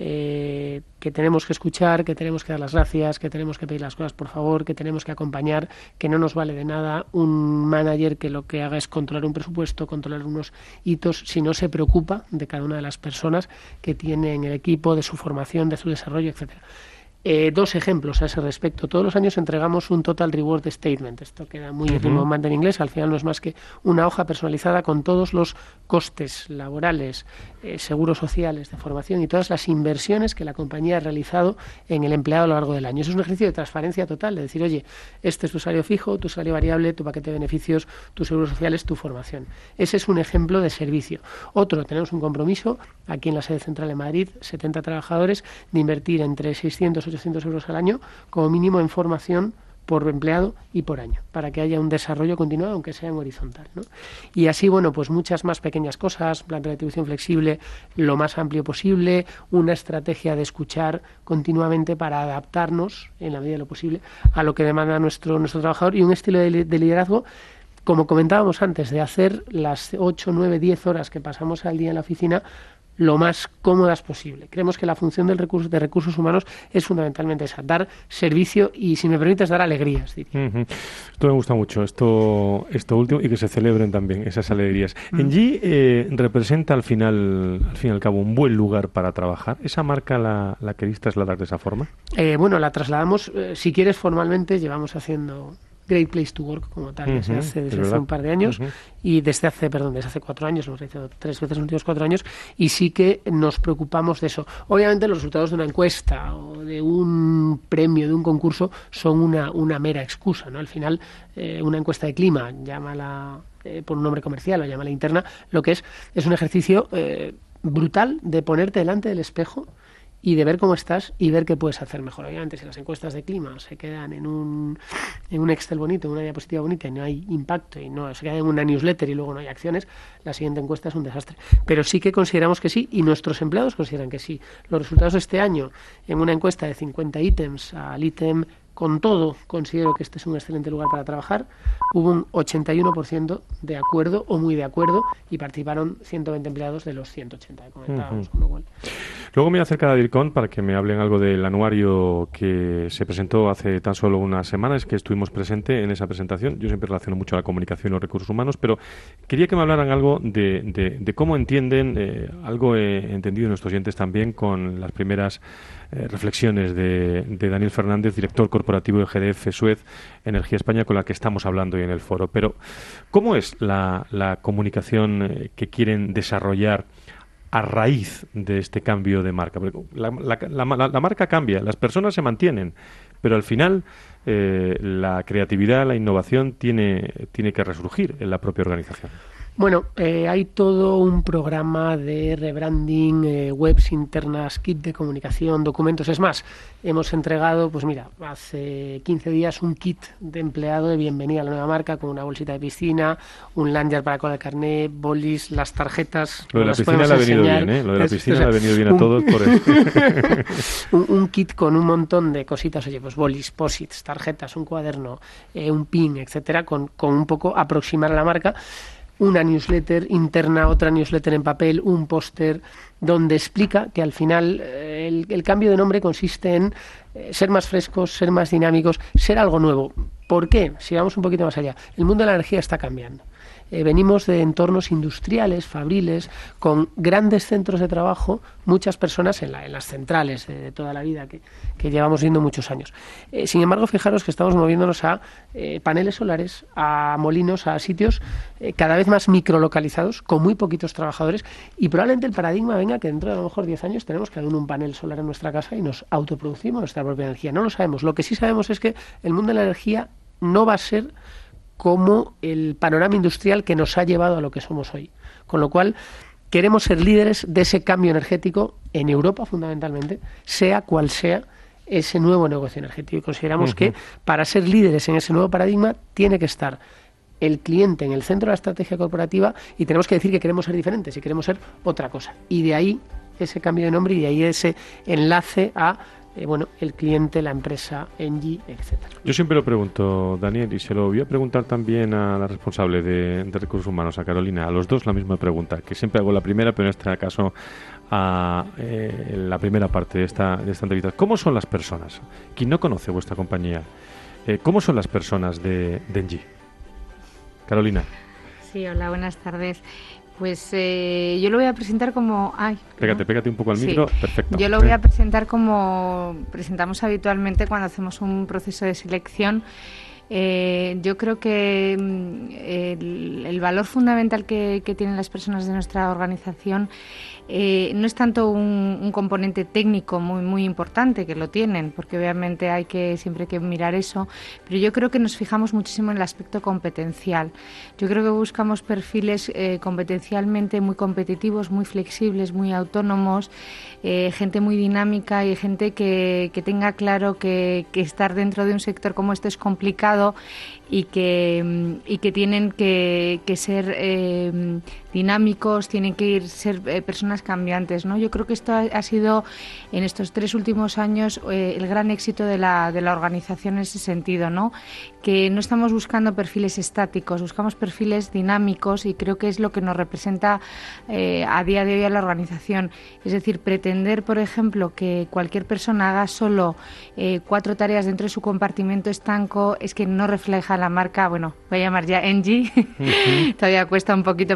eh, que tenemos que escuchar, que tenemos que dar las gracias, que tenemos que pedir las cosas por favor, que tenemos que acompañar, que no nos vale de nada un manager que lo que haga es controlar un presupuesto, controlar unos hitos, si no se preocupa de cada una de las personas que tiene en el equipo, de su formación, de su desarrollo, etcétera. Eh, dos ejemplos a ese respecto. Todos los años entregamos un Total Reward Statement. Esto queda muy uh-huh. rimbombante en inglés. Al final no es más que una hoja personalizada con todos los costes laborales, eh, seguros sociales, de formación y todas las inversiones que la compañía ha realizado en el empleado a lo largo del año. Eso es un ejercicio de transparencia total, de decir, oye, este es tu salario fijo, tu salario variable, tu paquete de beneficios, tus seguros sociales, tu formación. Ese es un ejemplo de servicio. Otro, tenemos un compromiso aquí en la sede central de Madrid, setenta trabajadores, de invertir entre seiscientos y ochocientos euros al año como mínimo en formación por empleado y por año, para que haya un desarrollo continuado, aunque sea en horizontal, ¿no? Y así, bueno, pues muchas más pequeñas cosas, plan de retribución flexible lo más amplio posible, una estrategia de escuchar continuamente para adaptarnos, en la medida de lo posible, a lo que demanda nuestro, nuestro trabajador y un estilo de, de liderazgo, como comentábamos antes, de hacer las ocho, nueve, diez horas que pasamos al día en la oficina lo más cómodas posible. Creemos que la función del recurso, de recursos humanos es fundamentalmente esa, dar servicio y, si me permites, dar alegrías. Diría. Uh-huh. Esto me gusta mucho, esto esto último, y que se celebren también esas alegrías. Uh-huh. Engie eh, representa al final, al fin y al cabo, un buen lugar para trabajar. ¿Esa marca la, la queréis trasladar de esa forma? Eh, bueno, la trasladamos, eh, si quieres, formalmente, llevamos haciendo Great Place to Work como tal, desde Uh-huh, hace, es desde hace verdad. un par de años Uh-huh. y desde hace, perdón, desde hace cuatro años, lo hemos hecho tres veces en los últimos cuatro años y sí que nos preocupamos de eso. Obviamente los resultados de una encuesta o de un premio, de un concurso, son una, una mera excusa, ¿no? Al final, eh, una encuesta de clima, llámala eh, por un nombre comercial o llámala interna, lo que es es un ejercicio eh, brutal de ponerte delante del espejo y de ver cómo estás y ver qué puedes hacer mejor. Obviamente, si las encuestas de clima se quedan en un, en un Excel bonito, en una diapositiva bonita y no hay impacto y no se quedan en una newsletter y luego no hay acciones, la siguiente encuesta es un desastre. Pero sí que consideramos que sí y nuestros empleados consideran que sí. Los resultados de este año en una encuesta de cincuenta ítems al ítem con todo, considero que este es un excelente lugar para trabajar. Hubo un ochenta y uno por ciento de acuerdo o muy de acuerdo y participaron ciento veinte empleados de los ciento ochenta que comentábamos, Uh-huh. con lo cual. Luego me voy a acercar a DIRCON para que me hablen algo del anuario que se presentó hace tan solo unas semanas, que estuvimos presentes en esa presentación. Yo siempre relaciono mucho la comunicación y los recursos humanos, pero quería que me hablaran algo de, de, de cómo entienden, eh, algo he entendido nuestros oyentes también con las primeras eh, reflexiones de, de Daniel Fernández, director corporativo de G D F Suez Energía España, con la que estamos hablando hoy en el foro. Pero, ¿cómo es la, la comunicación eh, que quieren desarrollar a raíz de este cambio de marca? Porque la, la, la, la marca cambia, las personas se mantienen, pero al final eh, la creatividad, la innovación tiene, tiene que resurgir en la propia organización. Bueno, eh, hay todo un programa de rebranding, eh, webs internas, kit de comunicación, documentos. Es más, hemos entregado, pues mira, hace quince días un kit de empleado de bienvenida a la nueva marca con una bolsita de piscina, un lanyard para colar el carnet, bolis, las tarjetas. Lo de la las piscina podemos le ha venido enseñar. bien, ¿eh? Lo de la Es- piscina o sea, le ha venido bien a un- todos por el... un, un kit con un montón de cositas, oye, pues bolis, posits, tarjetas, un cuaderno, eh, un pin, etcétera, con, con un poco aproximar a la marca. Una newsletter interna, otra newsletter en papel, un póster donde explica que al final eh, el, el cambio de nombre consiste en eh, ser más frescos, ser más dinámicos, ser algo nuevo. ¿Por qué? Si vamos un poquito más allá. El mundo de la energía está cambiando. Eh, venimos de entornos industriales, fabriles, con grandes centros de trabajo, muchas personas en, la, en las centrales de, de toda la vida que, que llevamos viendo muchos años. Eh, sin embargo, fijaros que estamos moviéndonos a eh, paneles solares, a molinos, a sitios eh, cada vez más microlocalizados, con muy poquitos trabajadores, y probablemente el paradigma venga que dentro de a lo mejor diez años tenemos cada uno un panel solar en nuestra casa y nos autoproducimos nuestra propia energía. No lo sabemos. Lo que sí sabemos es que el mundo de la energía no va a ser como el panorama industrial que nos ha llevado a lo que somos hoy. Con lo cual, queremos ser líderes de ese cambio energético en Europa, fundamentalmente, sea cual sea ese nuevo negocio energético. Y consideramos Uh-huh. que para ser líderes en ese nuevo paradigma tiene que estar el cliente en el centro de la estrategia corporativa y tenemos que decir que queremos ser diferentes y queremos ser otra cosa. Y de ahí ese cambio de nombre y de ahí ese enlace a Eh, bueno, el cliente, la empresa, Engie, etcétera. Yo siempre lo pregunto, Daniel, y se lo voy a preguntar también a la responsable de, de Recursos Humanos, a Carolina, a los dos la misma pregunta, que siempre hago la primera, pero en este caso a eh, la primera parte de esta, de esta entrevista. ¿Cómo son las personas? Quien no conoce vuestra compañía, eh, ¿cómo son las personas de, de Engie? Carolina. Sí, hola, buenas tardes. Pues eh, yo lo voy a presentar como... Ay, Pégate, ¿no? pégate un poco al Sí. micro, perfecto. Yo lo voy a presentar como presentamos habitualmente cuando hacemos un proceso de selección. Eh, yo creo que mm, el, el valor fundamental que, que tienen las personas de nuestra organización eh, no es tanto un, un componente técnico muy muy importante, que lo tienen, porque obviamente hay que siempre hay que mirar eso, pero yo creo que nos fijamos muchísimo en el aspecto competencial. Yo creo que buscamos perfiles eh, competencialmente muy competitivos, muy flexibles, muy autónomos, eh, gente muy dinámica y gente que, que tenga claro que, que estar dentro de un sector como este es complicado y que, y que tienen que, que ser eh, dinámicos, tienen que ir, ser eh, personas cambiantes, ¿no? Yo creo que esto ha, ha sido en estos tres últimos años eh, el gran éxito de la, de la organización en ese sentido, ¿no? Que no estamos buscando perfiles estáticos, buscamos perfiles dinámicos y creo que es lo que nos representa eh, a día de hoy a la organización. Es decir, pretender, por ejemplo, que cualquier persona haga solo eh, cuatro tareas dentro de su compartimento estanco es que no refleja la marca, bueno, voy a llamar ya Engie, uh-huh. Todavía cuesta un poquito para los que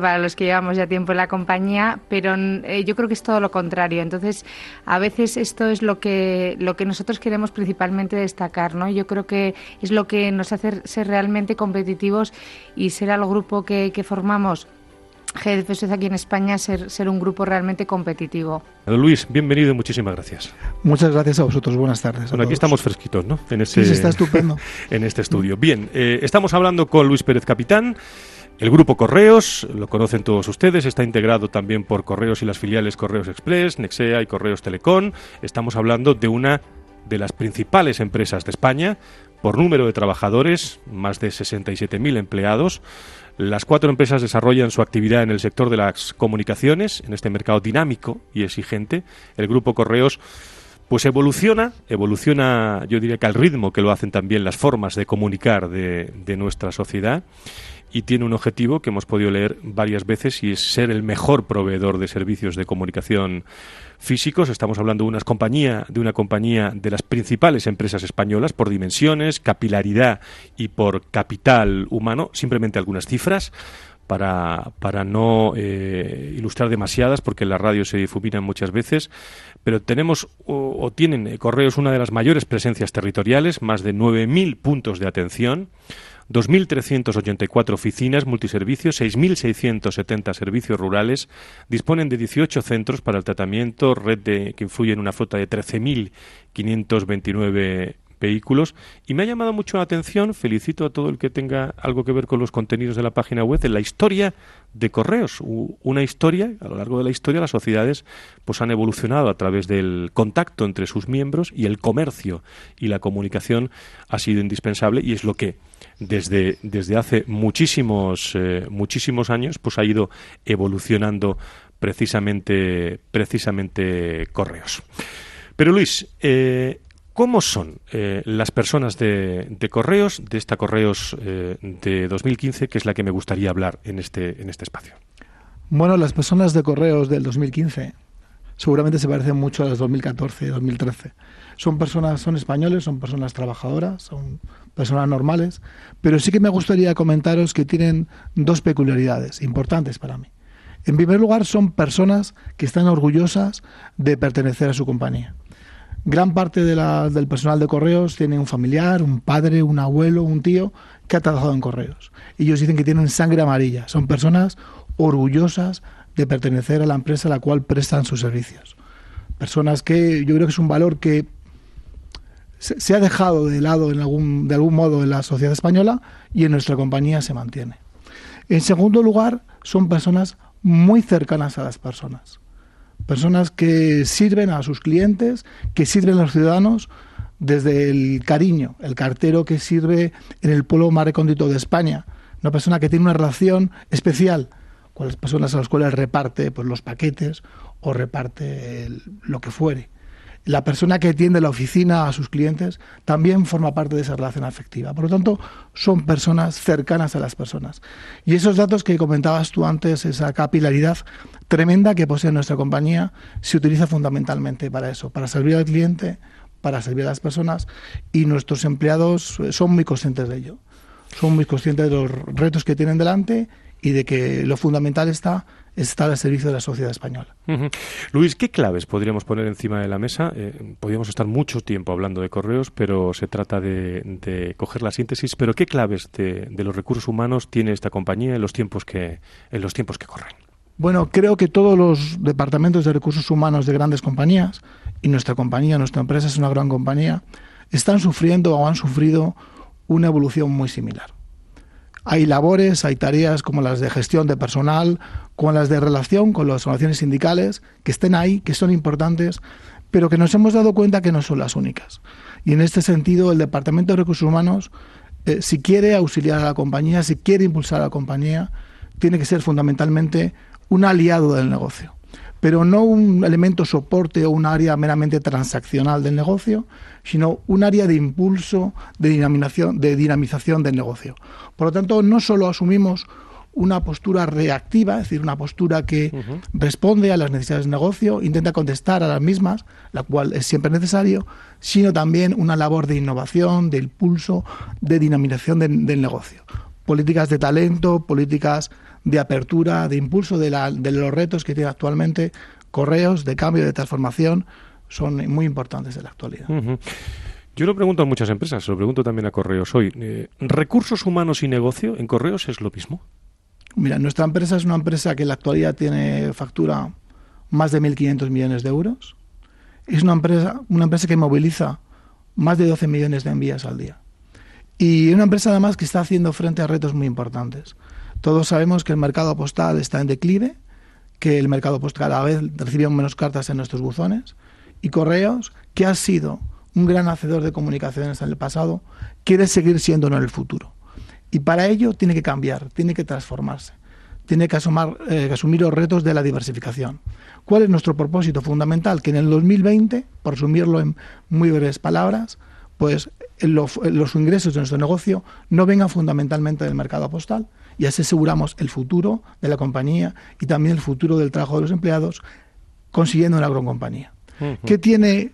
llevamos ya tiempo en la compañía, pero eh, yo creo que es todo lo contrario. Entonces, a veces esto es lo que lo que nosotros queremos principalmente destacar, ¿no? Yo creo que es lo que nos hace ser realmente competitivos y ser al grupo que, que formamos G D F S aquí en España, ser, ser un grupo realmente competitivo. Luis, bienvenido y muchísimas gracias. Muchas gracias a vosotros, buenas tardes. Bueno, aquí estamos fresquitos, ¿no? En este, sí, está estupendo. En este estudio. Bien, eh, estamos hablando con Luis Pérez Capitán. El grupo Correos, lo conocen todos ustedes, está integrado también por Correos y las filiales Correos Express, Nexea y Correos Telecom. Estamos hablando de una de las principales empresas de España, por número de trabajadores, más de sesenta y siete mil empleados. Las cuatro empresas desarrollan su actividad en el sector de las comunicaciones, en este mercado dinámico y exigente. El grupo Correos pues evoluciona, evoluciona yo diría que al ritmo que lo hacen también las formas de comunicar de, de nuestra sociedad, y tiene un objetivo que hemos podido leer varias veces y es ser el mejor proveedor de servicios de comunicación físicos. Estamos hablando de una compañía, de una compañía de las principales empresas españolas por dimensiones, capilaridad y por capital humano. Simplemente algunas cifras para, para no eh, ilustrar demasiadas, porque en la radio se difuminan muchas veces, pero tenemos o, o tienen eh, Correos una de las mayores presencias territoriales, más de nueve mil puntos de atención, dos mil trescientas ochenta y cuatro oficinas multiservicios, seis mil seiscientos setenta servicios rurales, disponen de dieciocho centros para el tratamiento, red de, que influye en una flota de trece mil quinientos veintinueve vehículos, y me ha llamado mucho la atención, felicito a todo el que tenga algo que ver con los contenidos de la página web, en la historia de Correos, una historia, a lo largo de la historia las sociedades pues han evolucionado a través del contacto entre sus miembros, y el comercio y la comunicación ha sido indispensable, y es lo que desde, desde hace muchísimos, eh, muchísimos años pues ha ido evolucionando precisamente, precisamente Correos. Pero Luis, eh, ¿cómo son eh, las personas de, de Correos, de esta Correos eh, de dos mil quince, que es la que me gustaría hablar en este, en este espacio? Bueno, las personas de Correos del dos mil quince seguramente se parecen mucho a las dos mil catorce y dos mil trece. Son personas, son españoles, son personas trabajadoras, son personas normales, pero sí que me gustaría comentaros que tienen dos peculiaridades importantes para mí. En primer lugar, son personas que están orgullosas de pertenecer a su compañía. Gran parte de la, del personal de Correos tiene un familiar, un padre, un abuelo, un tío que ha trabajado en Correos. Ellos dicen que tienen sangre amarilla. Son personas orgullosas de pertenecer a la empresa a la cual prestan sus servicios. Personas que yo creo que es un valor que se, se ha dejado de lado en algún, de algún modo en la sociedad española, y en nuestra compañía se mantiene. En segundo lugar, son personas muy cercanas a las personas. Personas que sirven a sus clientes, que sirven a los ciudadanos desde el cariño, el cartero que sirve en el pueblo más recóndito de España, una persona que tiene una relación especial con las personas a las cuales reparte pues, los paquetes o reparte el, lo que fuere. La persona que atiende la oficina a sus clientes también forma parte de esa relación afectiva. Por lo tanto, son personas cercanas a las personas. Y esos datos que comentabas tú antes, esa capilaridad tremenda que posee nuestra compañía, se utiliza fundamentalmente para eso, para servir al cliente, para servir a las personas, y nuestros empleados son muy conscientes de ello. Son muy conscientes de los retos que tienen delante y de que lo fundamental está estar al servicio de la sociedad española. Uh-huh. Luis, ¿qué claves podríamos poner encima de la mesa? Eh, podríamos estar mucho tiempo hablando de Correos, pero se trata de, de coger la síntesis. Pero ¿qué claves de, de los recursos humanos tiene esta compañía en los tiempos que, en los tiempos que corren? Bueno, creo que todos los departamentos de recursos humanos de grandes compañías, y nuestra compañía, nuestra empresa es una gran compañía, están sufriendo o han sufrido una evolución muy similar. Hay labores, hay tareas como las de gestión de personal, como las de relación con las organizaciones sindicales, que estén ahí, que son importantes, pero que nos hemos dado cuenta que no son las únicas. Y en este sentido, el Departamento de Recursos Humanos, eh, si quiere auxiliar a la compañía, si quiere impulsar a la compañía, tiene que ser fundamentalmente un aliado del negocio, pero no un elemento soporte o un área meramente transaccional del negocio, sino un área de impulso, de dinamización, de dinamización del negocio. Por lo tanto, no solo asumimos una postura reactiva, es decir, una postura que uh-huh. responde a las necesidades del negocio, intenta contestar a las mismas, la cual es siempre necesario, sino también una labor de innovación, de impulso, de dinamización de, del negocio. Políticas de talento, políticas de apertura, de impulso de, la, de los retos que tiene actualmente Correos, de cambio, de transformación, son muy importantes en la actualidad. Uh-huh. Yo lo pregunto a muchas empresas, se lo pregunto también a Correos hoy. Eh, ¿Recursos humanos y negocio en Correos es lo mismo? Mira, nuestra empresa es una empresa que en la actualidad tiene factura más de mil quinientos millones de euros. Es una empresa, una empresa que moviliza más de doce millones de envíos al día. Y una empresa además que está haciendo frente a retos muy importantes. Todos sabemos que el mercado postal está en declive, que el mercado postal cada vez recibe menos cartas en nuestros buzones, y Correos, que ha sido un gran hacedor de comunicaciones en el pasado, quiere seguir siéndolo en el futuro. Y para ello tiene que cambiar, tiene que transformarse, tiene que asumir, eh, asumir los retos de la diversificación. ¿Cuál es nuestro propósito fundamental? Que en el dos mil veinte, por resumirlo en muy breves palabras, pues los, los ingresos de nuestro negocio no vengan fundamentalmente del mercado postal, y así aseguramos el futuro de la compañía y también el futuro del trabajo de los empleados, consiguiendo una gran compañía. Uh-huh. ¿Qué tiene,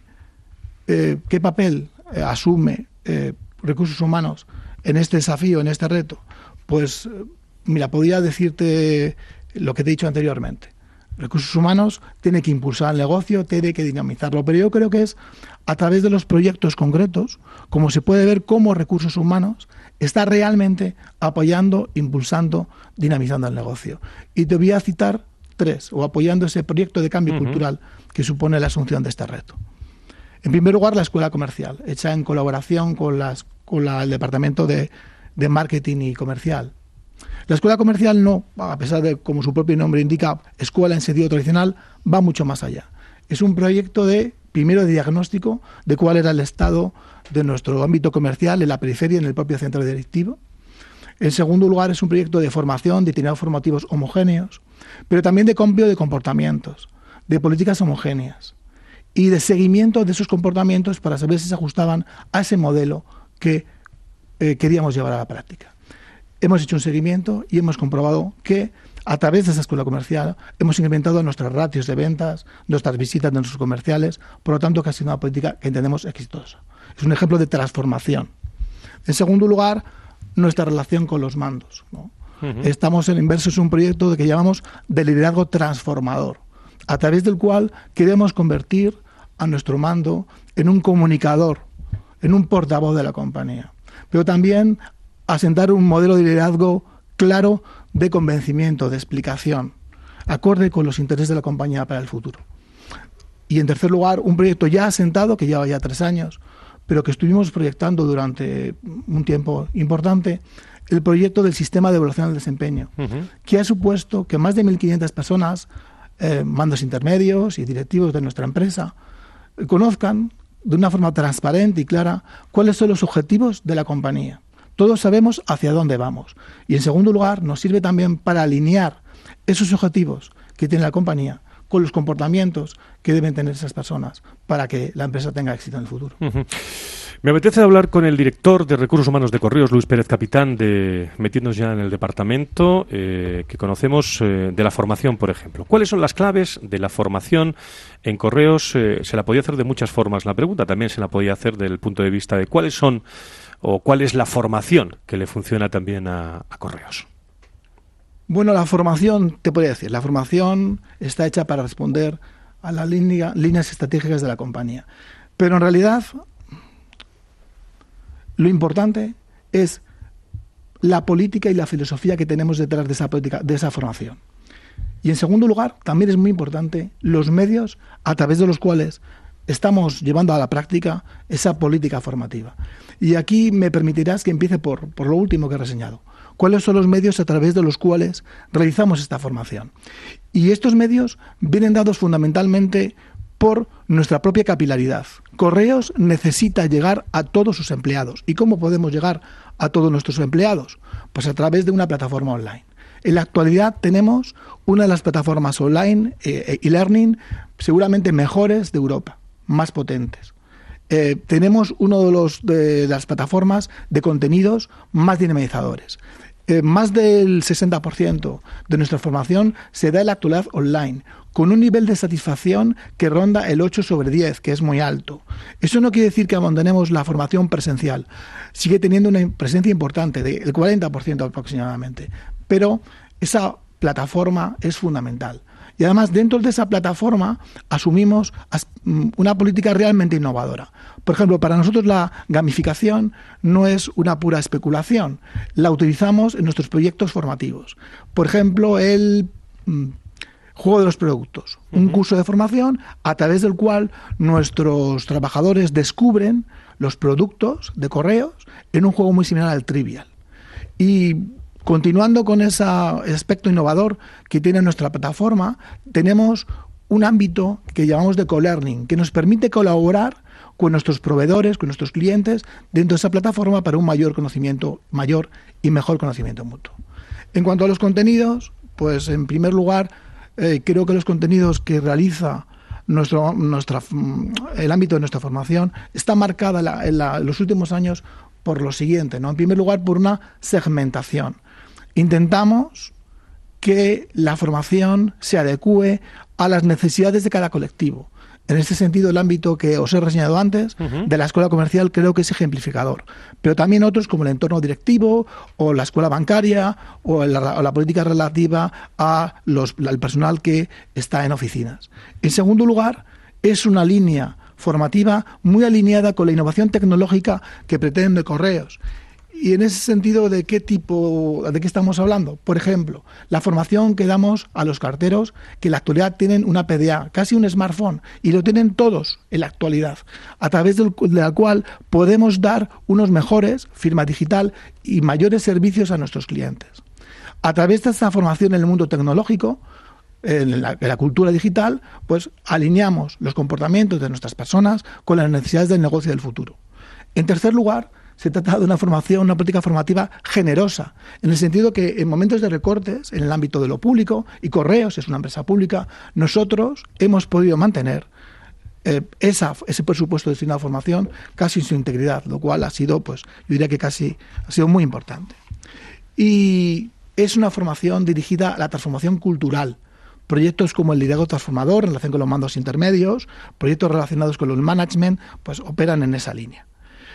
eh, qué papel eh, asume eh, recursos humanos en este desafío, en este reto? Pues, mira, podría decirte lo que te he dicho anteriormente. Recursos humanos tiene que impulsar el negocio, tiene que dinamizarlo, pero yo creo que es a través de los proyectos concretos como se puede ver cómo recursos humanos está realmente apoyando, impulsando, dinamizando el negocio. Y te voy a citar tres, o apoyando ese proyecto de cambio uh-huh. cultural que supone la asunción de este reto. En primer lugar, la escuela comercial, hecha en colaboración con, las, con la, el departamento de, de marketing y comercial. La escuela comercial no, a pesar de, como su propio nombre indica, escuela en sentido tradicional, va mucho más allá. Es un proyecto de, primero, de diagnóstico de cuál era el estado de nuestro ámbito comercial en la periferia, en el propio centro directivo. En segundo lugar, es un proyecto de formación, de itinerarios formativos homogéneos, pero también de cambio de comportamientos, de políticas homogéneas y de seguimiento de esos comportamientos para saber si se ajustaban a ese modelo que eh, queríamos llevar a la práctica. Hemos hecho un seguimiento y hemos comprobado que a través de esa escuela comercial hemos incrementado nuestros ratios de ventas, nuestras visitas de nuestros comerciales, por lo tanto que ha sido una política que entendemos exitosa. Es un ejemplo de transformación. En segundo lugar, nuestra relación con los mandos, ¿no? Uh-huh. Estamos en Inverso, es un proyecto que llamamos de liderazgo transformador, a través del cual queremos convertir a nuestro mando en un comunicador, en un portavoz de la compañía, pero también asentar un modelo de liderazgo claro de convencimiento, de explicación, acorde con los intereses de la compañía para el futuro. Y en tercer lugar, un proyecto ya asentado, que lleva ya tres años, pero que estuvimos proyectando durante un tiempo importante, el proyecto del sistema de evaluación del desempeño, uh-huh. que ha supuesto que más de mil quinientas personas, eh, mandos intermedios y directivos de nuestra empresa, eh, conozcan de una forma transparente y clara cuáles son los objetivos de la compañía. Todos sabemos hacia dónde vamos. Y en segundo lugar, nos sirve también para alinear esos objetivos que tiene la compañía con los comportamientos que deben tener esas personas para que la empresa tenga éxito en el futuro. Uh-huh. Me apetece hablar con el director de Recursos Humanos de Correos, Luis Pérez Capitán, de metiéndonos ya en el departamento eh, que conocemos eh, de la formación, por ejemplo. ¿Cuáles son las claves de la formación en Correos? Eh, se la podía hacer de muchas formas la pregunta, también se la podía hacer desde el punto de vista de cuáles son o cuál es la formación que le funciona también a, a Correos. Bueno, la formación, te podría decir, la formación está hecha para responder a las línea, líneas estratégicas de la compañía. Pero en realidad, lo importante es la política y la filosofía que tenemos detrás de esa política, de esa formación. Y en segundo lugar, también es muy importante los medios a través de los cuales estamos llevando a la práctica esa política formativa. Y aquí me permitirás que empiece por, por lo último que he reseñado. ¿Cuáles son los medios a través de los cuales realizamos esta formación? Y estos medios vienen dados fundamentalmente por nuestra propia capilaridad. Correos necesita llegar a todos sus empleados. ¿Y cómo podemos llegar a todos nuestros empleados? Pues a través de una plataforma online. En la actualidad tenemos una de las plataformas online eh, e-learning seguramente mejores de Europa, más potentes. Eh, tenemos una de, los, de las plataformas de contenidos más dinamizadores. Eh, más del sesenta por ciento de nuestra formación se da en la actualidad online, con un nivel de satisfacción que ronda el ocho sobre diez, que es muy alto. Eso no quiere decir que abandonemos la formación presencial. Sigue teniendo una presencia importante, del cuarenta por ciento aproximadamente. Pero esa plataforma es fundamental. Y además, dentro de esa plataforma, asumimos una política realmente innovadora. Por ejemplo, para nosotros la gamificación no es una pura especulación. La utilizamos en nuestros proyectos formativos. Por ejemplo, el mm, juego de los productos. Uh-huh. Un curso de formación a través del cual nuestros trabajadores descubren los productos de correos en un juego muy similar al Trivial. Y continuando con ese aspecto innovador que tiene nuestra plataforma, tenemos un ámbito que llamamos de co-learning, que nos permite colaborar con nuestros proveedores, con nuestros clientes, dentro de esa plataforma para un mayor conocimiento, mayor y mejor conocimiento mutuo. En cuanto a los contenidos, pues en primer lugar, eh, creo que los contenidos que realiza nuestro, nuestra, el ámbito de nuestra formación está marcada en, la, en, la, en los últimos años por lo siguiente, ¿no? En primer lugar, por una segmentación. Intentamos que la formación se adecúe a las necesidades de cada colectivo. En este sentido, el ámbito que os he reseñado antes, uh-huh. de la escuela comercial, creo que es ejemplificador. Pero también otros como el entorno directivo, o la escuela bancaria, o la, o la política relativa a los, al personal que está en oficinas. En segundo lugar, es una línea formativa muy alineada con la innovación tecnológica que pretende Correos. Y en ese sentido, ¿de qué tipo, de qué estamos hablando? Por ejemplo, la formación que damos a los carteros, que en la actualidad tienen una P D A, casi un smartphone, y lo tienen todos en la actualidad, a través del, de la cual podemos dar unos mejores, firma digital, y mayores servicios a nuestros clientes. A través de esta formación en el mundo tecnológico, en la, en la cultura digital, pues alineamos los comportamientos de nuestras personas con las necesidades del negocio del futuro. En tercer lugar, se trata de una formación, una política formativa generosa, en el sentido que en momentos de recortes, en el ámbito de lo público, y Correos es una empresa pública, nosotros hemos podido mantener eh, esa, ese presupuesto destinado a formación casi en su integridad, lo cual ha sido, pues, yo diría que casi ha sido muy importante. Y es una formación dirigida a la transformación cultural. Proyectos como el liderazgo transformador en relación con los mandos intermedios, proyectos relacionados con el management, pues operan en esa línea.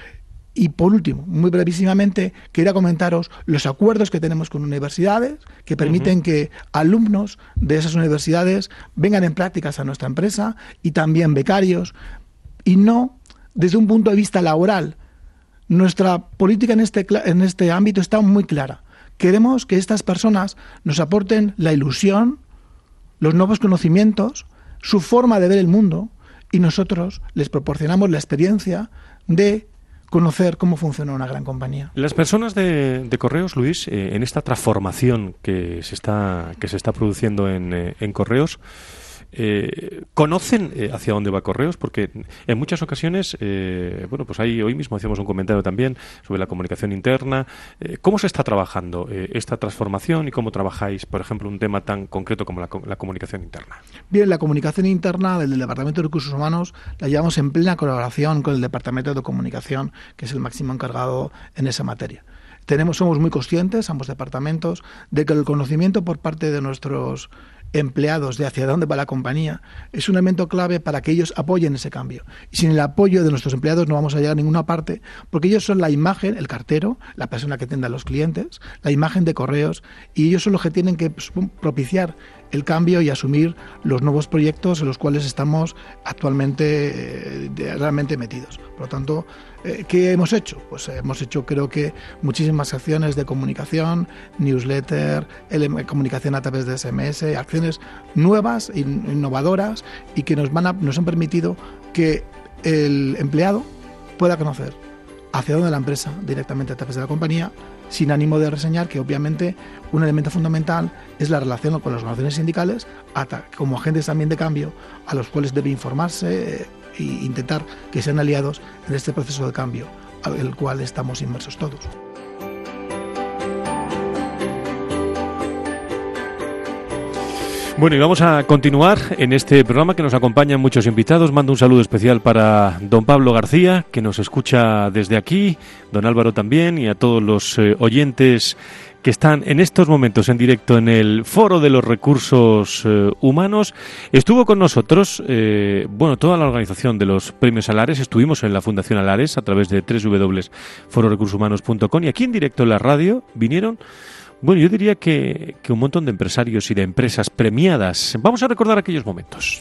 Y por último, muy brevísimamente, quería comentaros los acuerdos que tenemos con universidades que permiten uh-huh. que alumnos de esas universidades vengan en prácticas a nuestra empresa y también becarios, y no desde un punto de vista laboral. Nuestra política en este, en este ámbito está muy clara. Queremos que estas personas nos aporten la ilusión, los nuevos conocimientos, su forma de ver el mundo, y nosotros les proporcionamos la experiencia de conocer cómo funciona una gran compañía. Las personas de, de Correos, Luis, eh, en esta transformación que se está que se está produciendo en, eh, en Correos, eh, ¿conocen eh, hacia dónde va Correos? Porque en muchas ocasiones, eh, bueno, pues ahí hoy mismo hacíamos un comentario también sobre la comunicación interna. Eh, ¿Cómo se está trabajando eh, esta transformación y cómo trabajáis, por ejemplo, un tema tan concreto como la, la comunicación interna? Bien, la comunicación interna del Departamento de Recursos Humanos la llevamos en plena colaboración con el Departamento de Comunicación, que es el máximo encargado en esa materia. Tenemos, somos muy conscientes, ambos departamentos, de que el conocimiento por parte de nuestros empleados de hacia dónde va la compañía es un elemento clave para que ellos apoyen ese cambio. Y sin el apoyo de nuestros empleados no vamos a llegar a ninguna parte, porque ellos son la imagen, el cartero, la persona que atiende a los clientes, la imagen de Correos, y ellos son los que tienen que propiciar el cambio y asumir los nuevos proyectos en los cuales estamos actualmente eh, realmente metidos. Por lo tanto, eh, ¿qué hemos hecho? Pues eh, hemos hecho, creo que, muchísimas acciones de comunicación, newsletter, el, comunicación a través de S M S, acciones nuevas, in, innovadoras, y que nos, van a, nos han permitido que el empleado pueda conocer hacia dónde la empresa directamente a través de la compañía, sin ánimo de reseñar que obviamente un elemento fundamental es la relación con las organizaciones sindicales como agentes también de cambio a los cuales debe informarse e intentar que sean aliados en este proceso de cambio al cual estamos inmersos todos. Bueno, y vamos a continuar en este programa que nos acompañan muchos invitados. Mando un saludo especial para don Pablo García, que nos escucha desde aquí, don Álvaro también, y a todos los eh, oyentes que están en estos momentos en directo en el Foro de los Recursos eh, Humanos. Estuvo con nosotros, eh, bueno, toda la organización de los Premios Alares. Estuvimos en la Fundación Alares a través de doble u doble u doble u punto foro recursos humanos punto com, y aquí en directo en la radio vinieron Bueno, yo diría que, que un montón de empresarios y de empresas premiadas. Vamos a recordar aquellos momentos.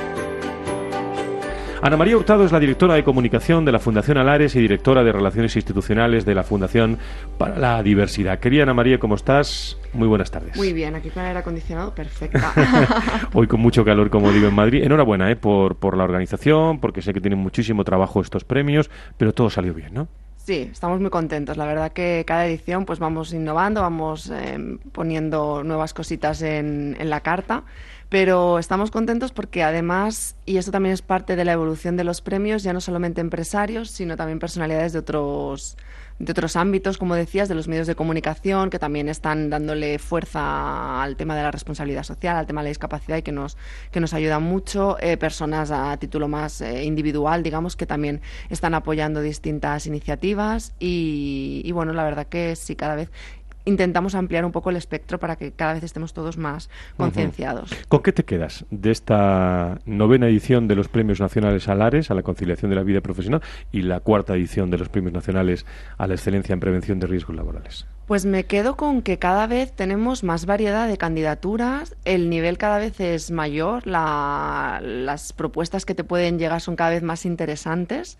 Ana María Hurtado es la directora de comunicación de la Fundación Alares y directora de Relaciones Institucionales de la Fundación para la Diversidad. Querida Ana María, ¿cómo estás? Muy buenas tardes. Muy bien, aquí con aire acondicionado, perfecta. Hoy con mucho calor, como digo, en Madrid. Enhorabuena ¿eh? por, por la organización, porque sé que tienen muchísimo trabajo estos premios, pero todo salió bien, ¿no? Sí, estamos muy contentos. La verdad que cada edición pues vamos innovando, vamos eh, poniendo nuevas cositas en, en la carta, pero estamos contentos porque además, y esto también es parte de la evolución de los premios, ya no solamente empresarios, sino también personalidades de otros de otros ámbitos, como decías, de los medios de comunicación, que también están dándole fuerza al tema de la responsabilidad social, al tema de la discapacidad y que nos, que nos ayudan mucho, eh, personas a título más eh, individual, digamos, que también están apoyando distintas iniciativas y, y bueno, la verdad que sí, cada vez intentamos ampliar un poco el espectro para que cada vez estemos todos más concienciados. Uh-huh. ¿Con qué te quedas de esta novena edición de los Premios Nacionales Alares a la conciliación de la vida profesional y la cuarta edición de los Premios Nacionales a la excelencia en prevención de riesgos laborales? Pues me quedo con que cada vez tenemos más variedad de candidaturas, el nivel cada vez es mayor, la, las propuestas que te pueden llegar son cada vez más interesantes.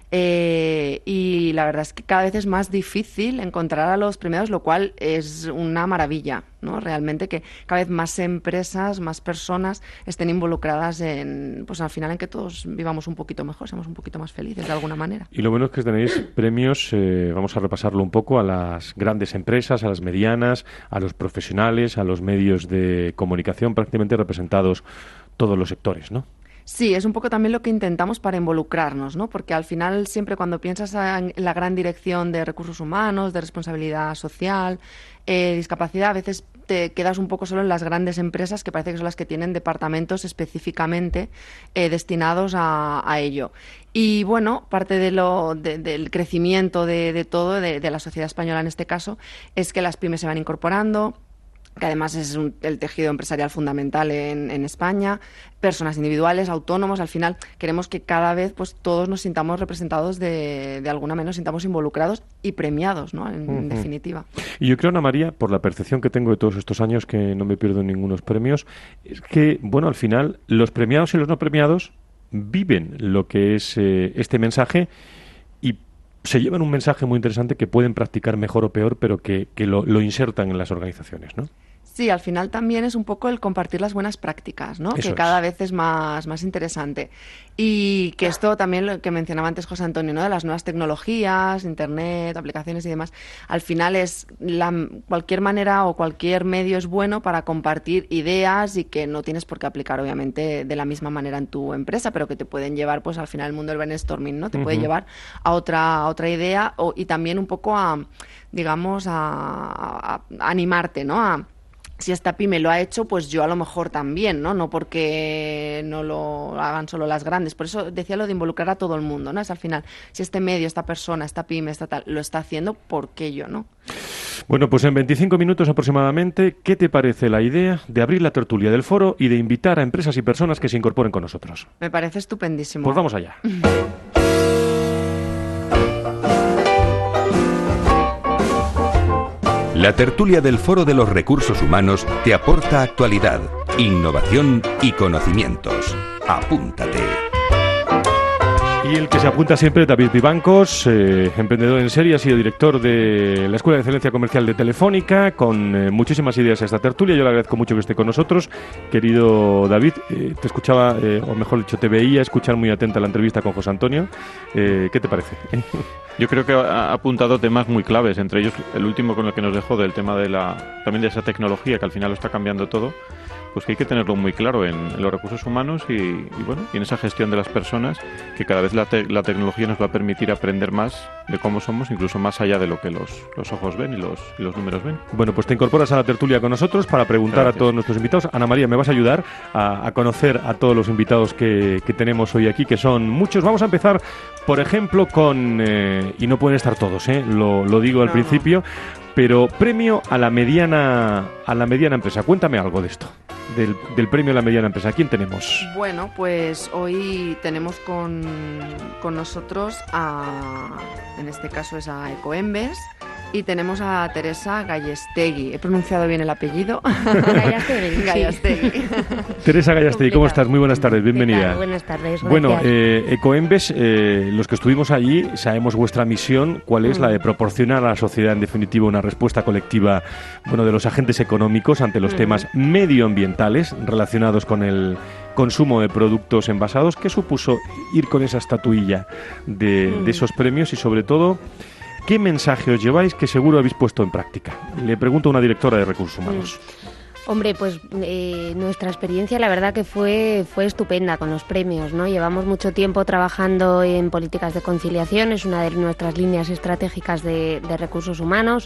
Eh, y la verdad es que cada vez es más difícil encontrar a los premiados, lo cual es una maravilla, ¿no? Realmente que cada vez más empresas, más personas estén involucradas en, pues al final en que todos vivamos un poquito mejor, seamos un poquito más felices de alguna manera. Y lo bueno es que tenéis premios, eh, vamos a repasarlo un poco, a las grandes empresas, a las medianas, a los profesionales, a los medios de comunicación, prácticamente representados todos los sectores, ¿no? Sí, es un poco también lo que intentamos para involucrarnos, ¿no? Porque al final siempre cuando piensas en la gran dirección de recursos humanos, de responsabilidad social, eh, discapacidad, a veces te quedas un poco solo en las grandes empresas que parece que son las que tienen departamentos específicamente eh, destinados a, a ello. Y bueno, parte de lo, de, del crecimiento de, de todo, de, de la sociedad española en este caso, es que las pymes se van incorporando, que además es un, el tejido empresarial fundamental en, en España, personas individuales, autónomos, al final queremos que cada vez pues todos nos sintamos representados de, de alguna manera, nos sintamos involucrados y premiados, ¿no? En, uh-huh. en definitiva. Y yo creo, Ana María, por la percepción que tengo de todos estos años, que no me pierdo ningunos premios, es que, bueno, al final los premiados y los no premiados viven lo que es eh, este mensaje y se llevan un mensaje muy interesante que pueden practicar mejor o peor, pero que, que lo, lo insertan en las organizaciones, ¿no? Sí, al final también es un poco el compartir las buenas prácticas, ¿no? Eso que es. cada vez es más, más interesante. Y que esto también, lo que mencionaba antes José Antonio, ¿no? De las nuevas tecnologías, internet, aplicaciones y demás, al final es la, cualquier manera o cualquier medio es bueno para compartir ideas y que no tienes por qué aplicar, obviamente, de la misma manera en tu empresa, pero que te pueden llevar, pues al final el mundo del brainstorming, ¿no? Te uh-huh. puede llevar a otra, a otra idea o, y también un poco a, digamos, a, a, a animarte, ¿no? A si esta pyme lo ha hecho, pues yo a lo mejor también, ¿no? No porque no lo hagan solo las grandes. Por eso decía lo de involucrar a todo el mundo, ¿no? Es al final, si este medio, esta persona, esta pyme, esta tal, lo está haciendo, ¿por qué yo no? Bueno, pues en veinticinco minutos aproximadamente, ¿qué te parece la idea de abrir la tertulia del foro y de invitar a empresas y personas que se incorporen con nosotros? Me parece estupendísimo. Pues vamos allá. La tertulia del Foro de los Recursos Humanos te aporta actualidad, innovación y conocimientos. Apúntate. Y el que se apunta siempre, David Vivancos, eh, emprendedor en serie, ha sido director de la Escuela de Excelencia Comercial de Telefónica, con eh, muchísimas ideas a esta tertulia. Yo le agradezco mucho que esté con nosotros. Querido David, eh, te escuchaba, eh, o mejor dicho, te veía escuchar muy atenta la entrevista con José Antonio. Eh, ¿Qué te parece? Yo creo que ha apuntado temas muy claves, entre ellos el último con el que nos dejó del tema de la también de esa tecnología que al final lo está cambiando todo. Pues que hay que tenerlo muy claro en, en los recursos humanos y, y bueno, y en esa gestión de las personas, que cada vez la, te, la tecnología nos va a permitir aprender más de cómo somos, incluso más allá de lo que los, los ojos ven y los, y los números ven. Bueno, pues te incorporas a la tertulia con nosotros para preguntar Gracias. A todos nuestros invitados. Ana María, me vas a ayudar a, a conocer a todos los invitados que, que tenemos hoy aquí, que son muchos. Vamos a empezar, por ejemplo, con, eh, y no pueden estar todos, ¿eh? lo, lo digo al no. principio, pero premio a la mediana a la mediana empresa. Cuéntame algo de esto, del, del premio a la mediana empresa. ¿Quién tenemos? Bueno, pues hoy tenemos con, con nosotros a, en este caso es a Ecoembes, Y tenemos a Teresa Gallastegui. ¿He pronunciado bien el apellido? Gallastegui. Gallastegui. Teresa Gallastegui, ¿cómo estás? Muy buenas tardes, bienvenida. Buenas tardes. Gracias. Bueno, eh, Ecoembes, eh, los que estuvimos allí, sabemos vuestra misión, cuál es, mm. la de proporcionar a la sociedad, en definitiva, una respuesta colectiva, bueno, de los agentes económicos ante los mm. temas medioambientales relacionados con el consumo de productos envasados. ¿Qué supuso ir con esa estatuilla de, mm. de esos premios y, sobre todo, qué mensaje os lleváis que seguro habéis puesto en práctica? Le pregunto a una directora de Recursos Humanos. Mm. Hombre, pues eh, nuestra experiencia la verdad que fue, fue estupenda con los premios, ¿no? Llevamos mucho tiempo trabajando en políticas de conciliación, es una de nuestras líneas estratégicas de, de recursos humanos,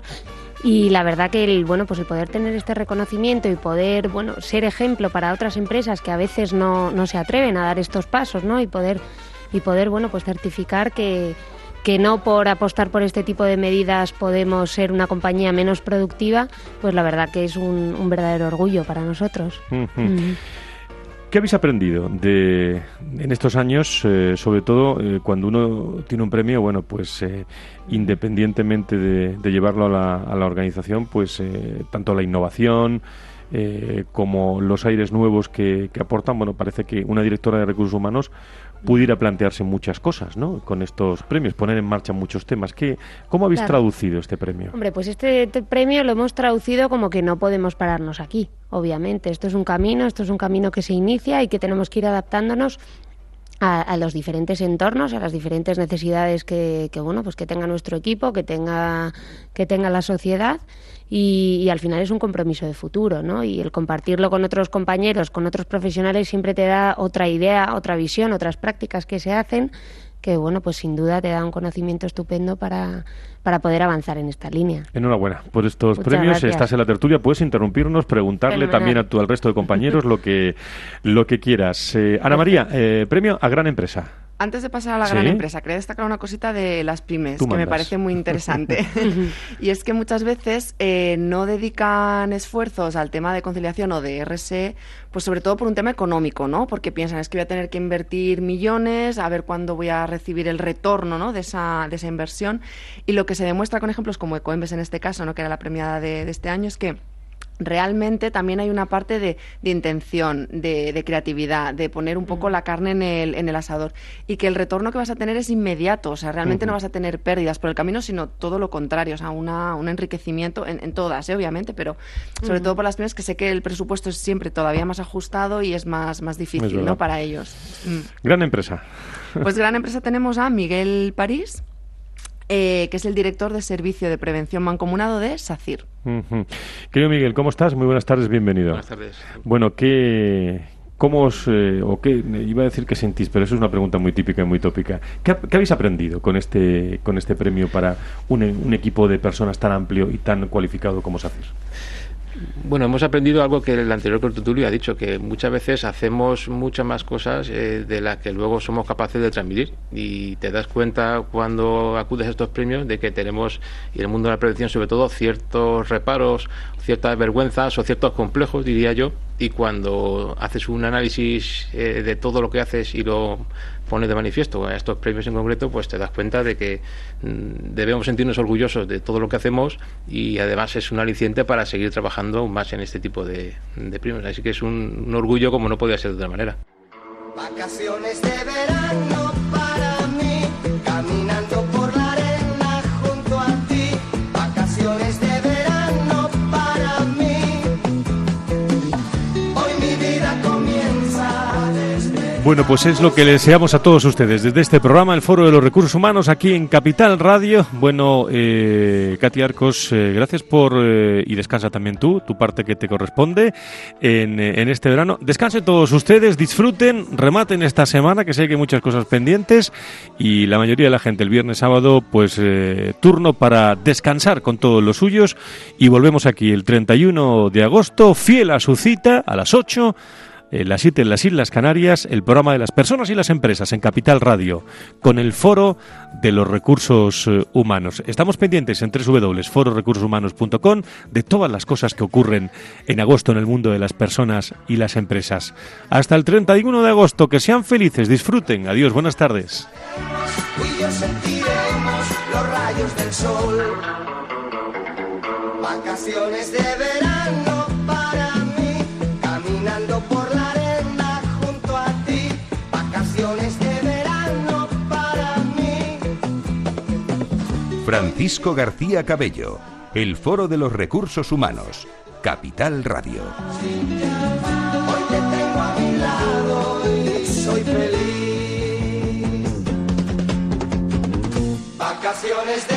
y la verdad que el, bueno, pues el poder tener este reconocimiento y poder, bueno, ser ejemplo para otras empresas que a veces no, no se atreven a dar estos pasos, ¿no? Y poder, y poder bueno, pues certificar que que no por apostar por este tipo de medidas podemos ser una compañía menos productiva, pues la verdad que es un, un verdadero orgullo para nosotros. Uh-huh. Uh-huh. ¿Qué habéis aprendido de, en estos años, eh, sobre todo eh, cuando uno tiene un premio, bueno, pues eh, independientemente de, de llevarlo a la, a la organización, pues eh, tanto la innovación eh, como los aires nuevos que, que aportan, bueno, parece que una directora de recursos humanos pudiera plantearse muchas cosas, ¿no? Con estos premios, poner en marcha muchos temas. ¿Qué, ¿Cómo habéis claro. traducido este premio? Hombre, pues este, este premio lo hemos traducido como que no podemos pararnos aquí, obviamente. Esto es un camino, esto es un camino que se inicia y que tenemos que ir adaptándonos a, a los diferentes entornos, a las diferentes necesidades que, que bueno, pues que tenga nuestro equipo, que tenga, que tenga la sociedad. Y, y al final es un compromiso de futuro, ¿no? Y el compartirlo con otros compañeros, con otros profesionales, siempre te da otra idea, otra visión, otras prácticas que se hacen, que bueno, pues sin duda te da un conocimiento estupendo para, para poder avanzar en esta línea. Enhorabuena por estos Muchas premios. Gracias. Estás en la tertulia, puedes interrumpirnos, preguntarle Fenomenal. también a tu, al resto de compañeros lo que, lo que quieras. Eh, Ana María, eh, premio a gran empresa. Antes de pasar a la ¿Sí? gran empresa, quería destacar una cosita de las pymes, Tú que me mandas. parece muy interesante. Y es que muchas veces eh, no dedican esfuerzos al tema de conciliación o de R S E, pues sobre todo por un tema económico, ¿no? Porque piensan, es que voy a tener que invertir millones, a ver cuándo voy a recibir el retorno, ¿no?, de esa, de esa inversión. Y lo que se demuestra con ejemplos como Ecoembes en este caso, ¿no?, que era la premiada de, de este año, es que realmente también hay una parte de, de intención, de, de creatividad, de poner un poco la carne en el, en el asador, y que el retorno que vas a tener es inmediato, o sea, realmente uh-huh. no vas a tener pérdidas por el camino, sino todo lo contrario, o sea, una, un enriquecimiento en, en todas, ¿eh? Obviamente, pero sobre uh-huh. todo por las pymes, que sé que el presupuesto es siempre todavía más ajustado y es más, más difícil, ¿no?, para ellos. Mm. Gran empresa. Pues gran empresa tenemos a Miguel París, Eh, que es el director de Servicio de Prevención Mancomunado de SACIR. Uh-huh. Querido Miguel, ¿cómo estás? Muy buenas tardes, bienvenido. Buenas tardes. Bueno, ¿qué, cómo os, eh, o qué, iba a decir qué sentís, pero eso es una pregunta muy típica y muy tópica. ¿Qué, qué habéis aprendido con este, con este premio para un, un equipo de personas tan amplio y tan cualificado como SACIR? Bueno, hemos aprendido algo que el anterior contertulio ha dicho, que muchas veces hacemos muchas más cosas eh, de las que luego somos capaces de transmitir, y te das cuenta cuando acudes a estos premios de que tenemos, y en el mundo de la prevención sobre todo, ciertos reparos, ciertas vergüenzas o ciertos complejos, diría yo, y cuando haces un análisis eh, de todo lo que haces y lo pones de manifiesto a estos premios en concreto, pues te das cuenta de que mm, debemos sentirnos orgullosos de todo lo que hacemos, y además es un aliciente para seguir trabajando aún más en este tipo de, de premios. Así que es un, un orgullo como no podía ser de otra manera. Vacaciones de verano para mí, caminando por la arena junto a ti. Vacaciones de verano para mí. Hoy mi vida comienza desde... Bueno, pues es lo que le deseamos a todos ustedes desde este programa, el Foro de los Recursos Humanos, aquí en Capital Radio. Bueno, eh, Katy Arcos, eh, gracias por, eh, y descansa también tú, tu parte que te corresponde en, en este verano. Descansen todos ustedes, disfruten, rematen esta semana, que sé que hay muchas cosas pendientes, y la mayoría de la gente el viernes, sábado, pues eh, turno para descansar con todos los suyos, y volvemos aquí el treinta y uno de agosto, fiel a su cita, a las ocho, en las siete en las Islas Canarias, el programa de las personas y las empresas en Capital Radio, con el Foro de los Recursos Humanos. Estamos pendientes en doble u doble u doble u punto foro recursos humanos punto com de todas las cosas que ocurren en agosto en el mundo de las personas y las empresas. Hasta el treinta y uno de agosto, que sean felices, disfruten. Adiós, buenas tardes. Y yo sentiremos los rayos del sol. Vacaciones de verano para mí, caminando por la arena junto a ti. Vacaciones de verano para mí. Francisco García Cabello, el Foro de los Recursos Humanos, Capital Radio. Hoy te tengo a mi lado y soy feliz. Vacaciones de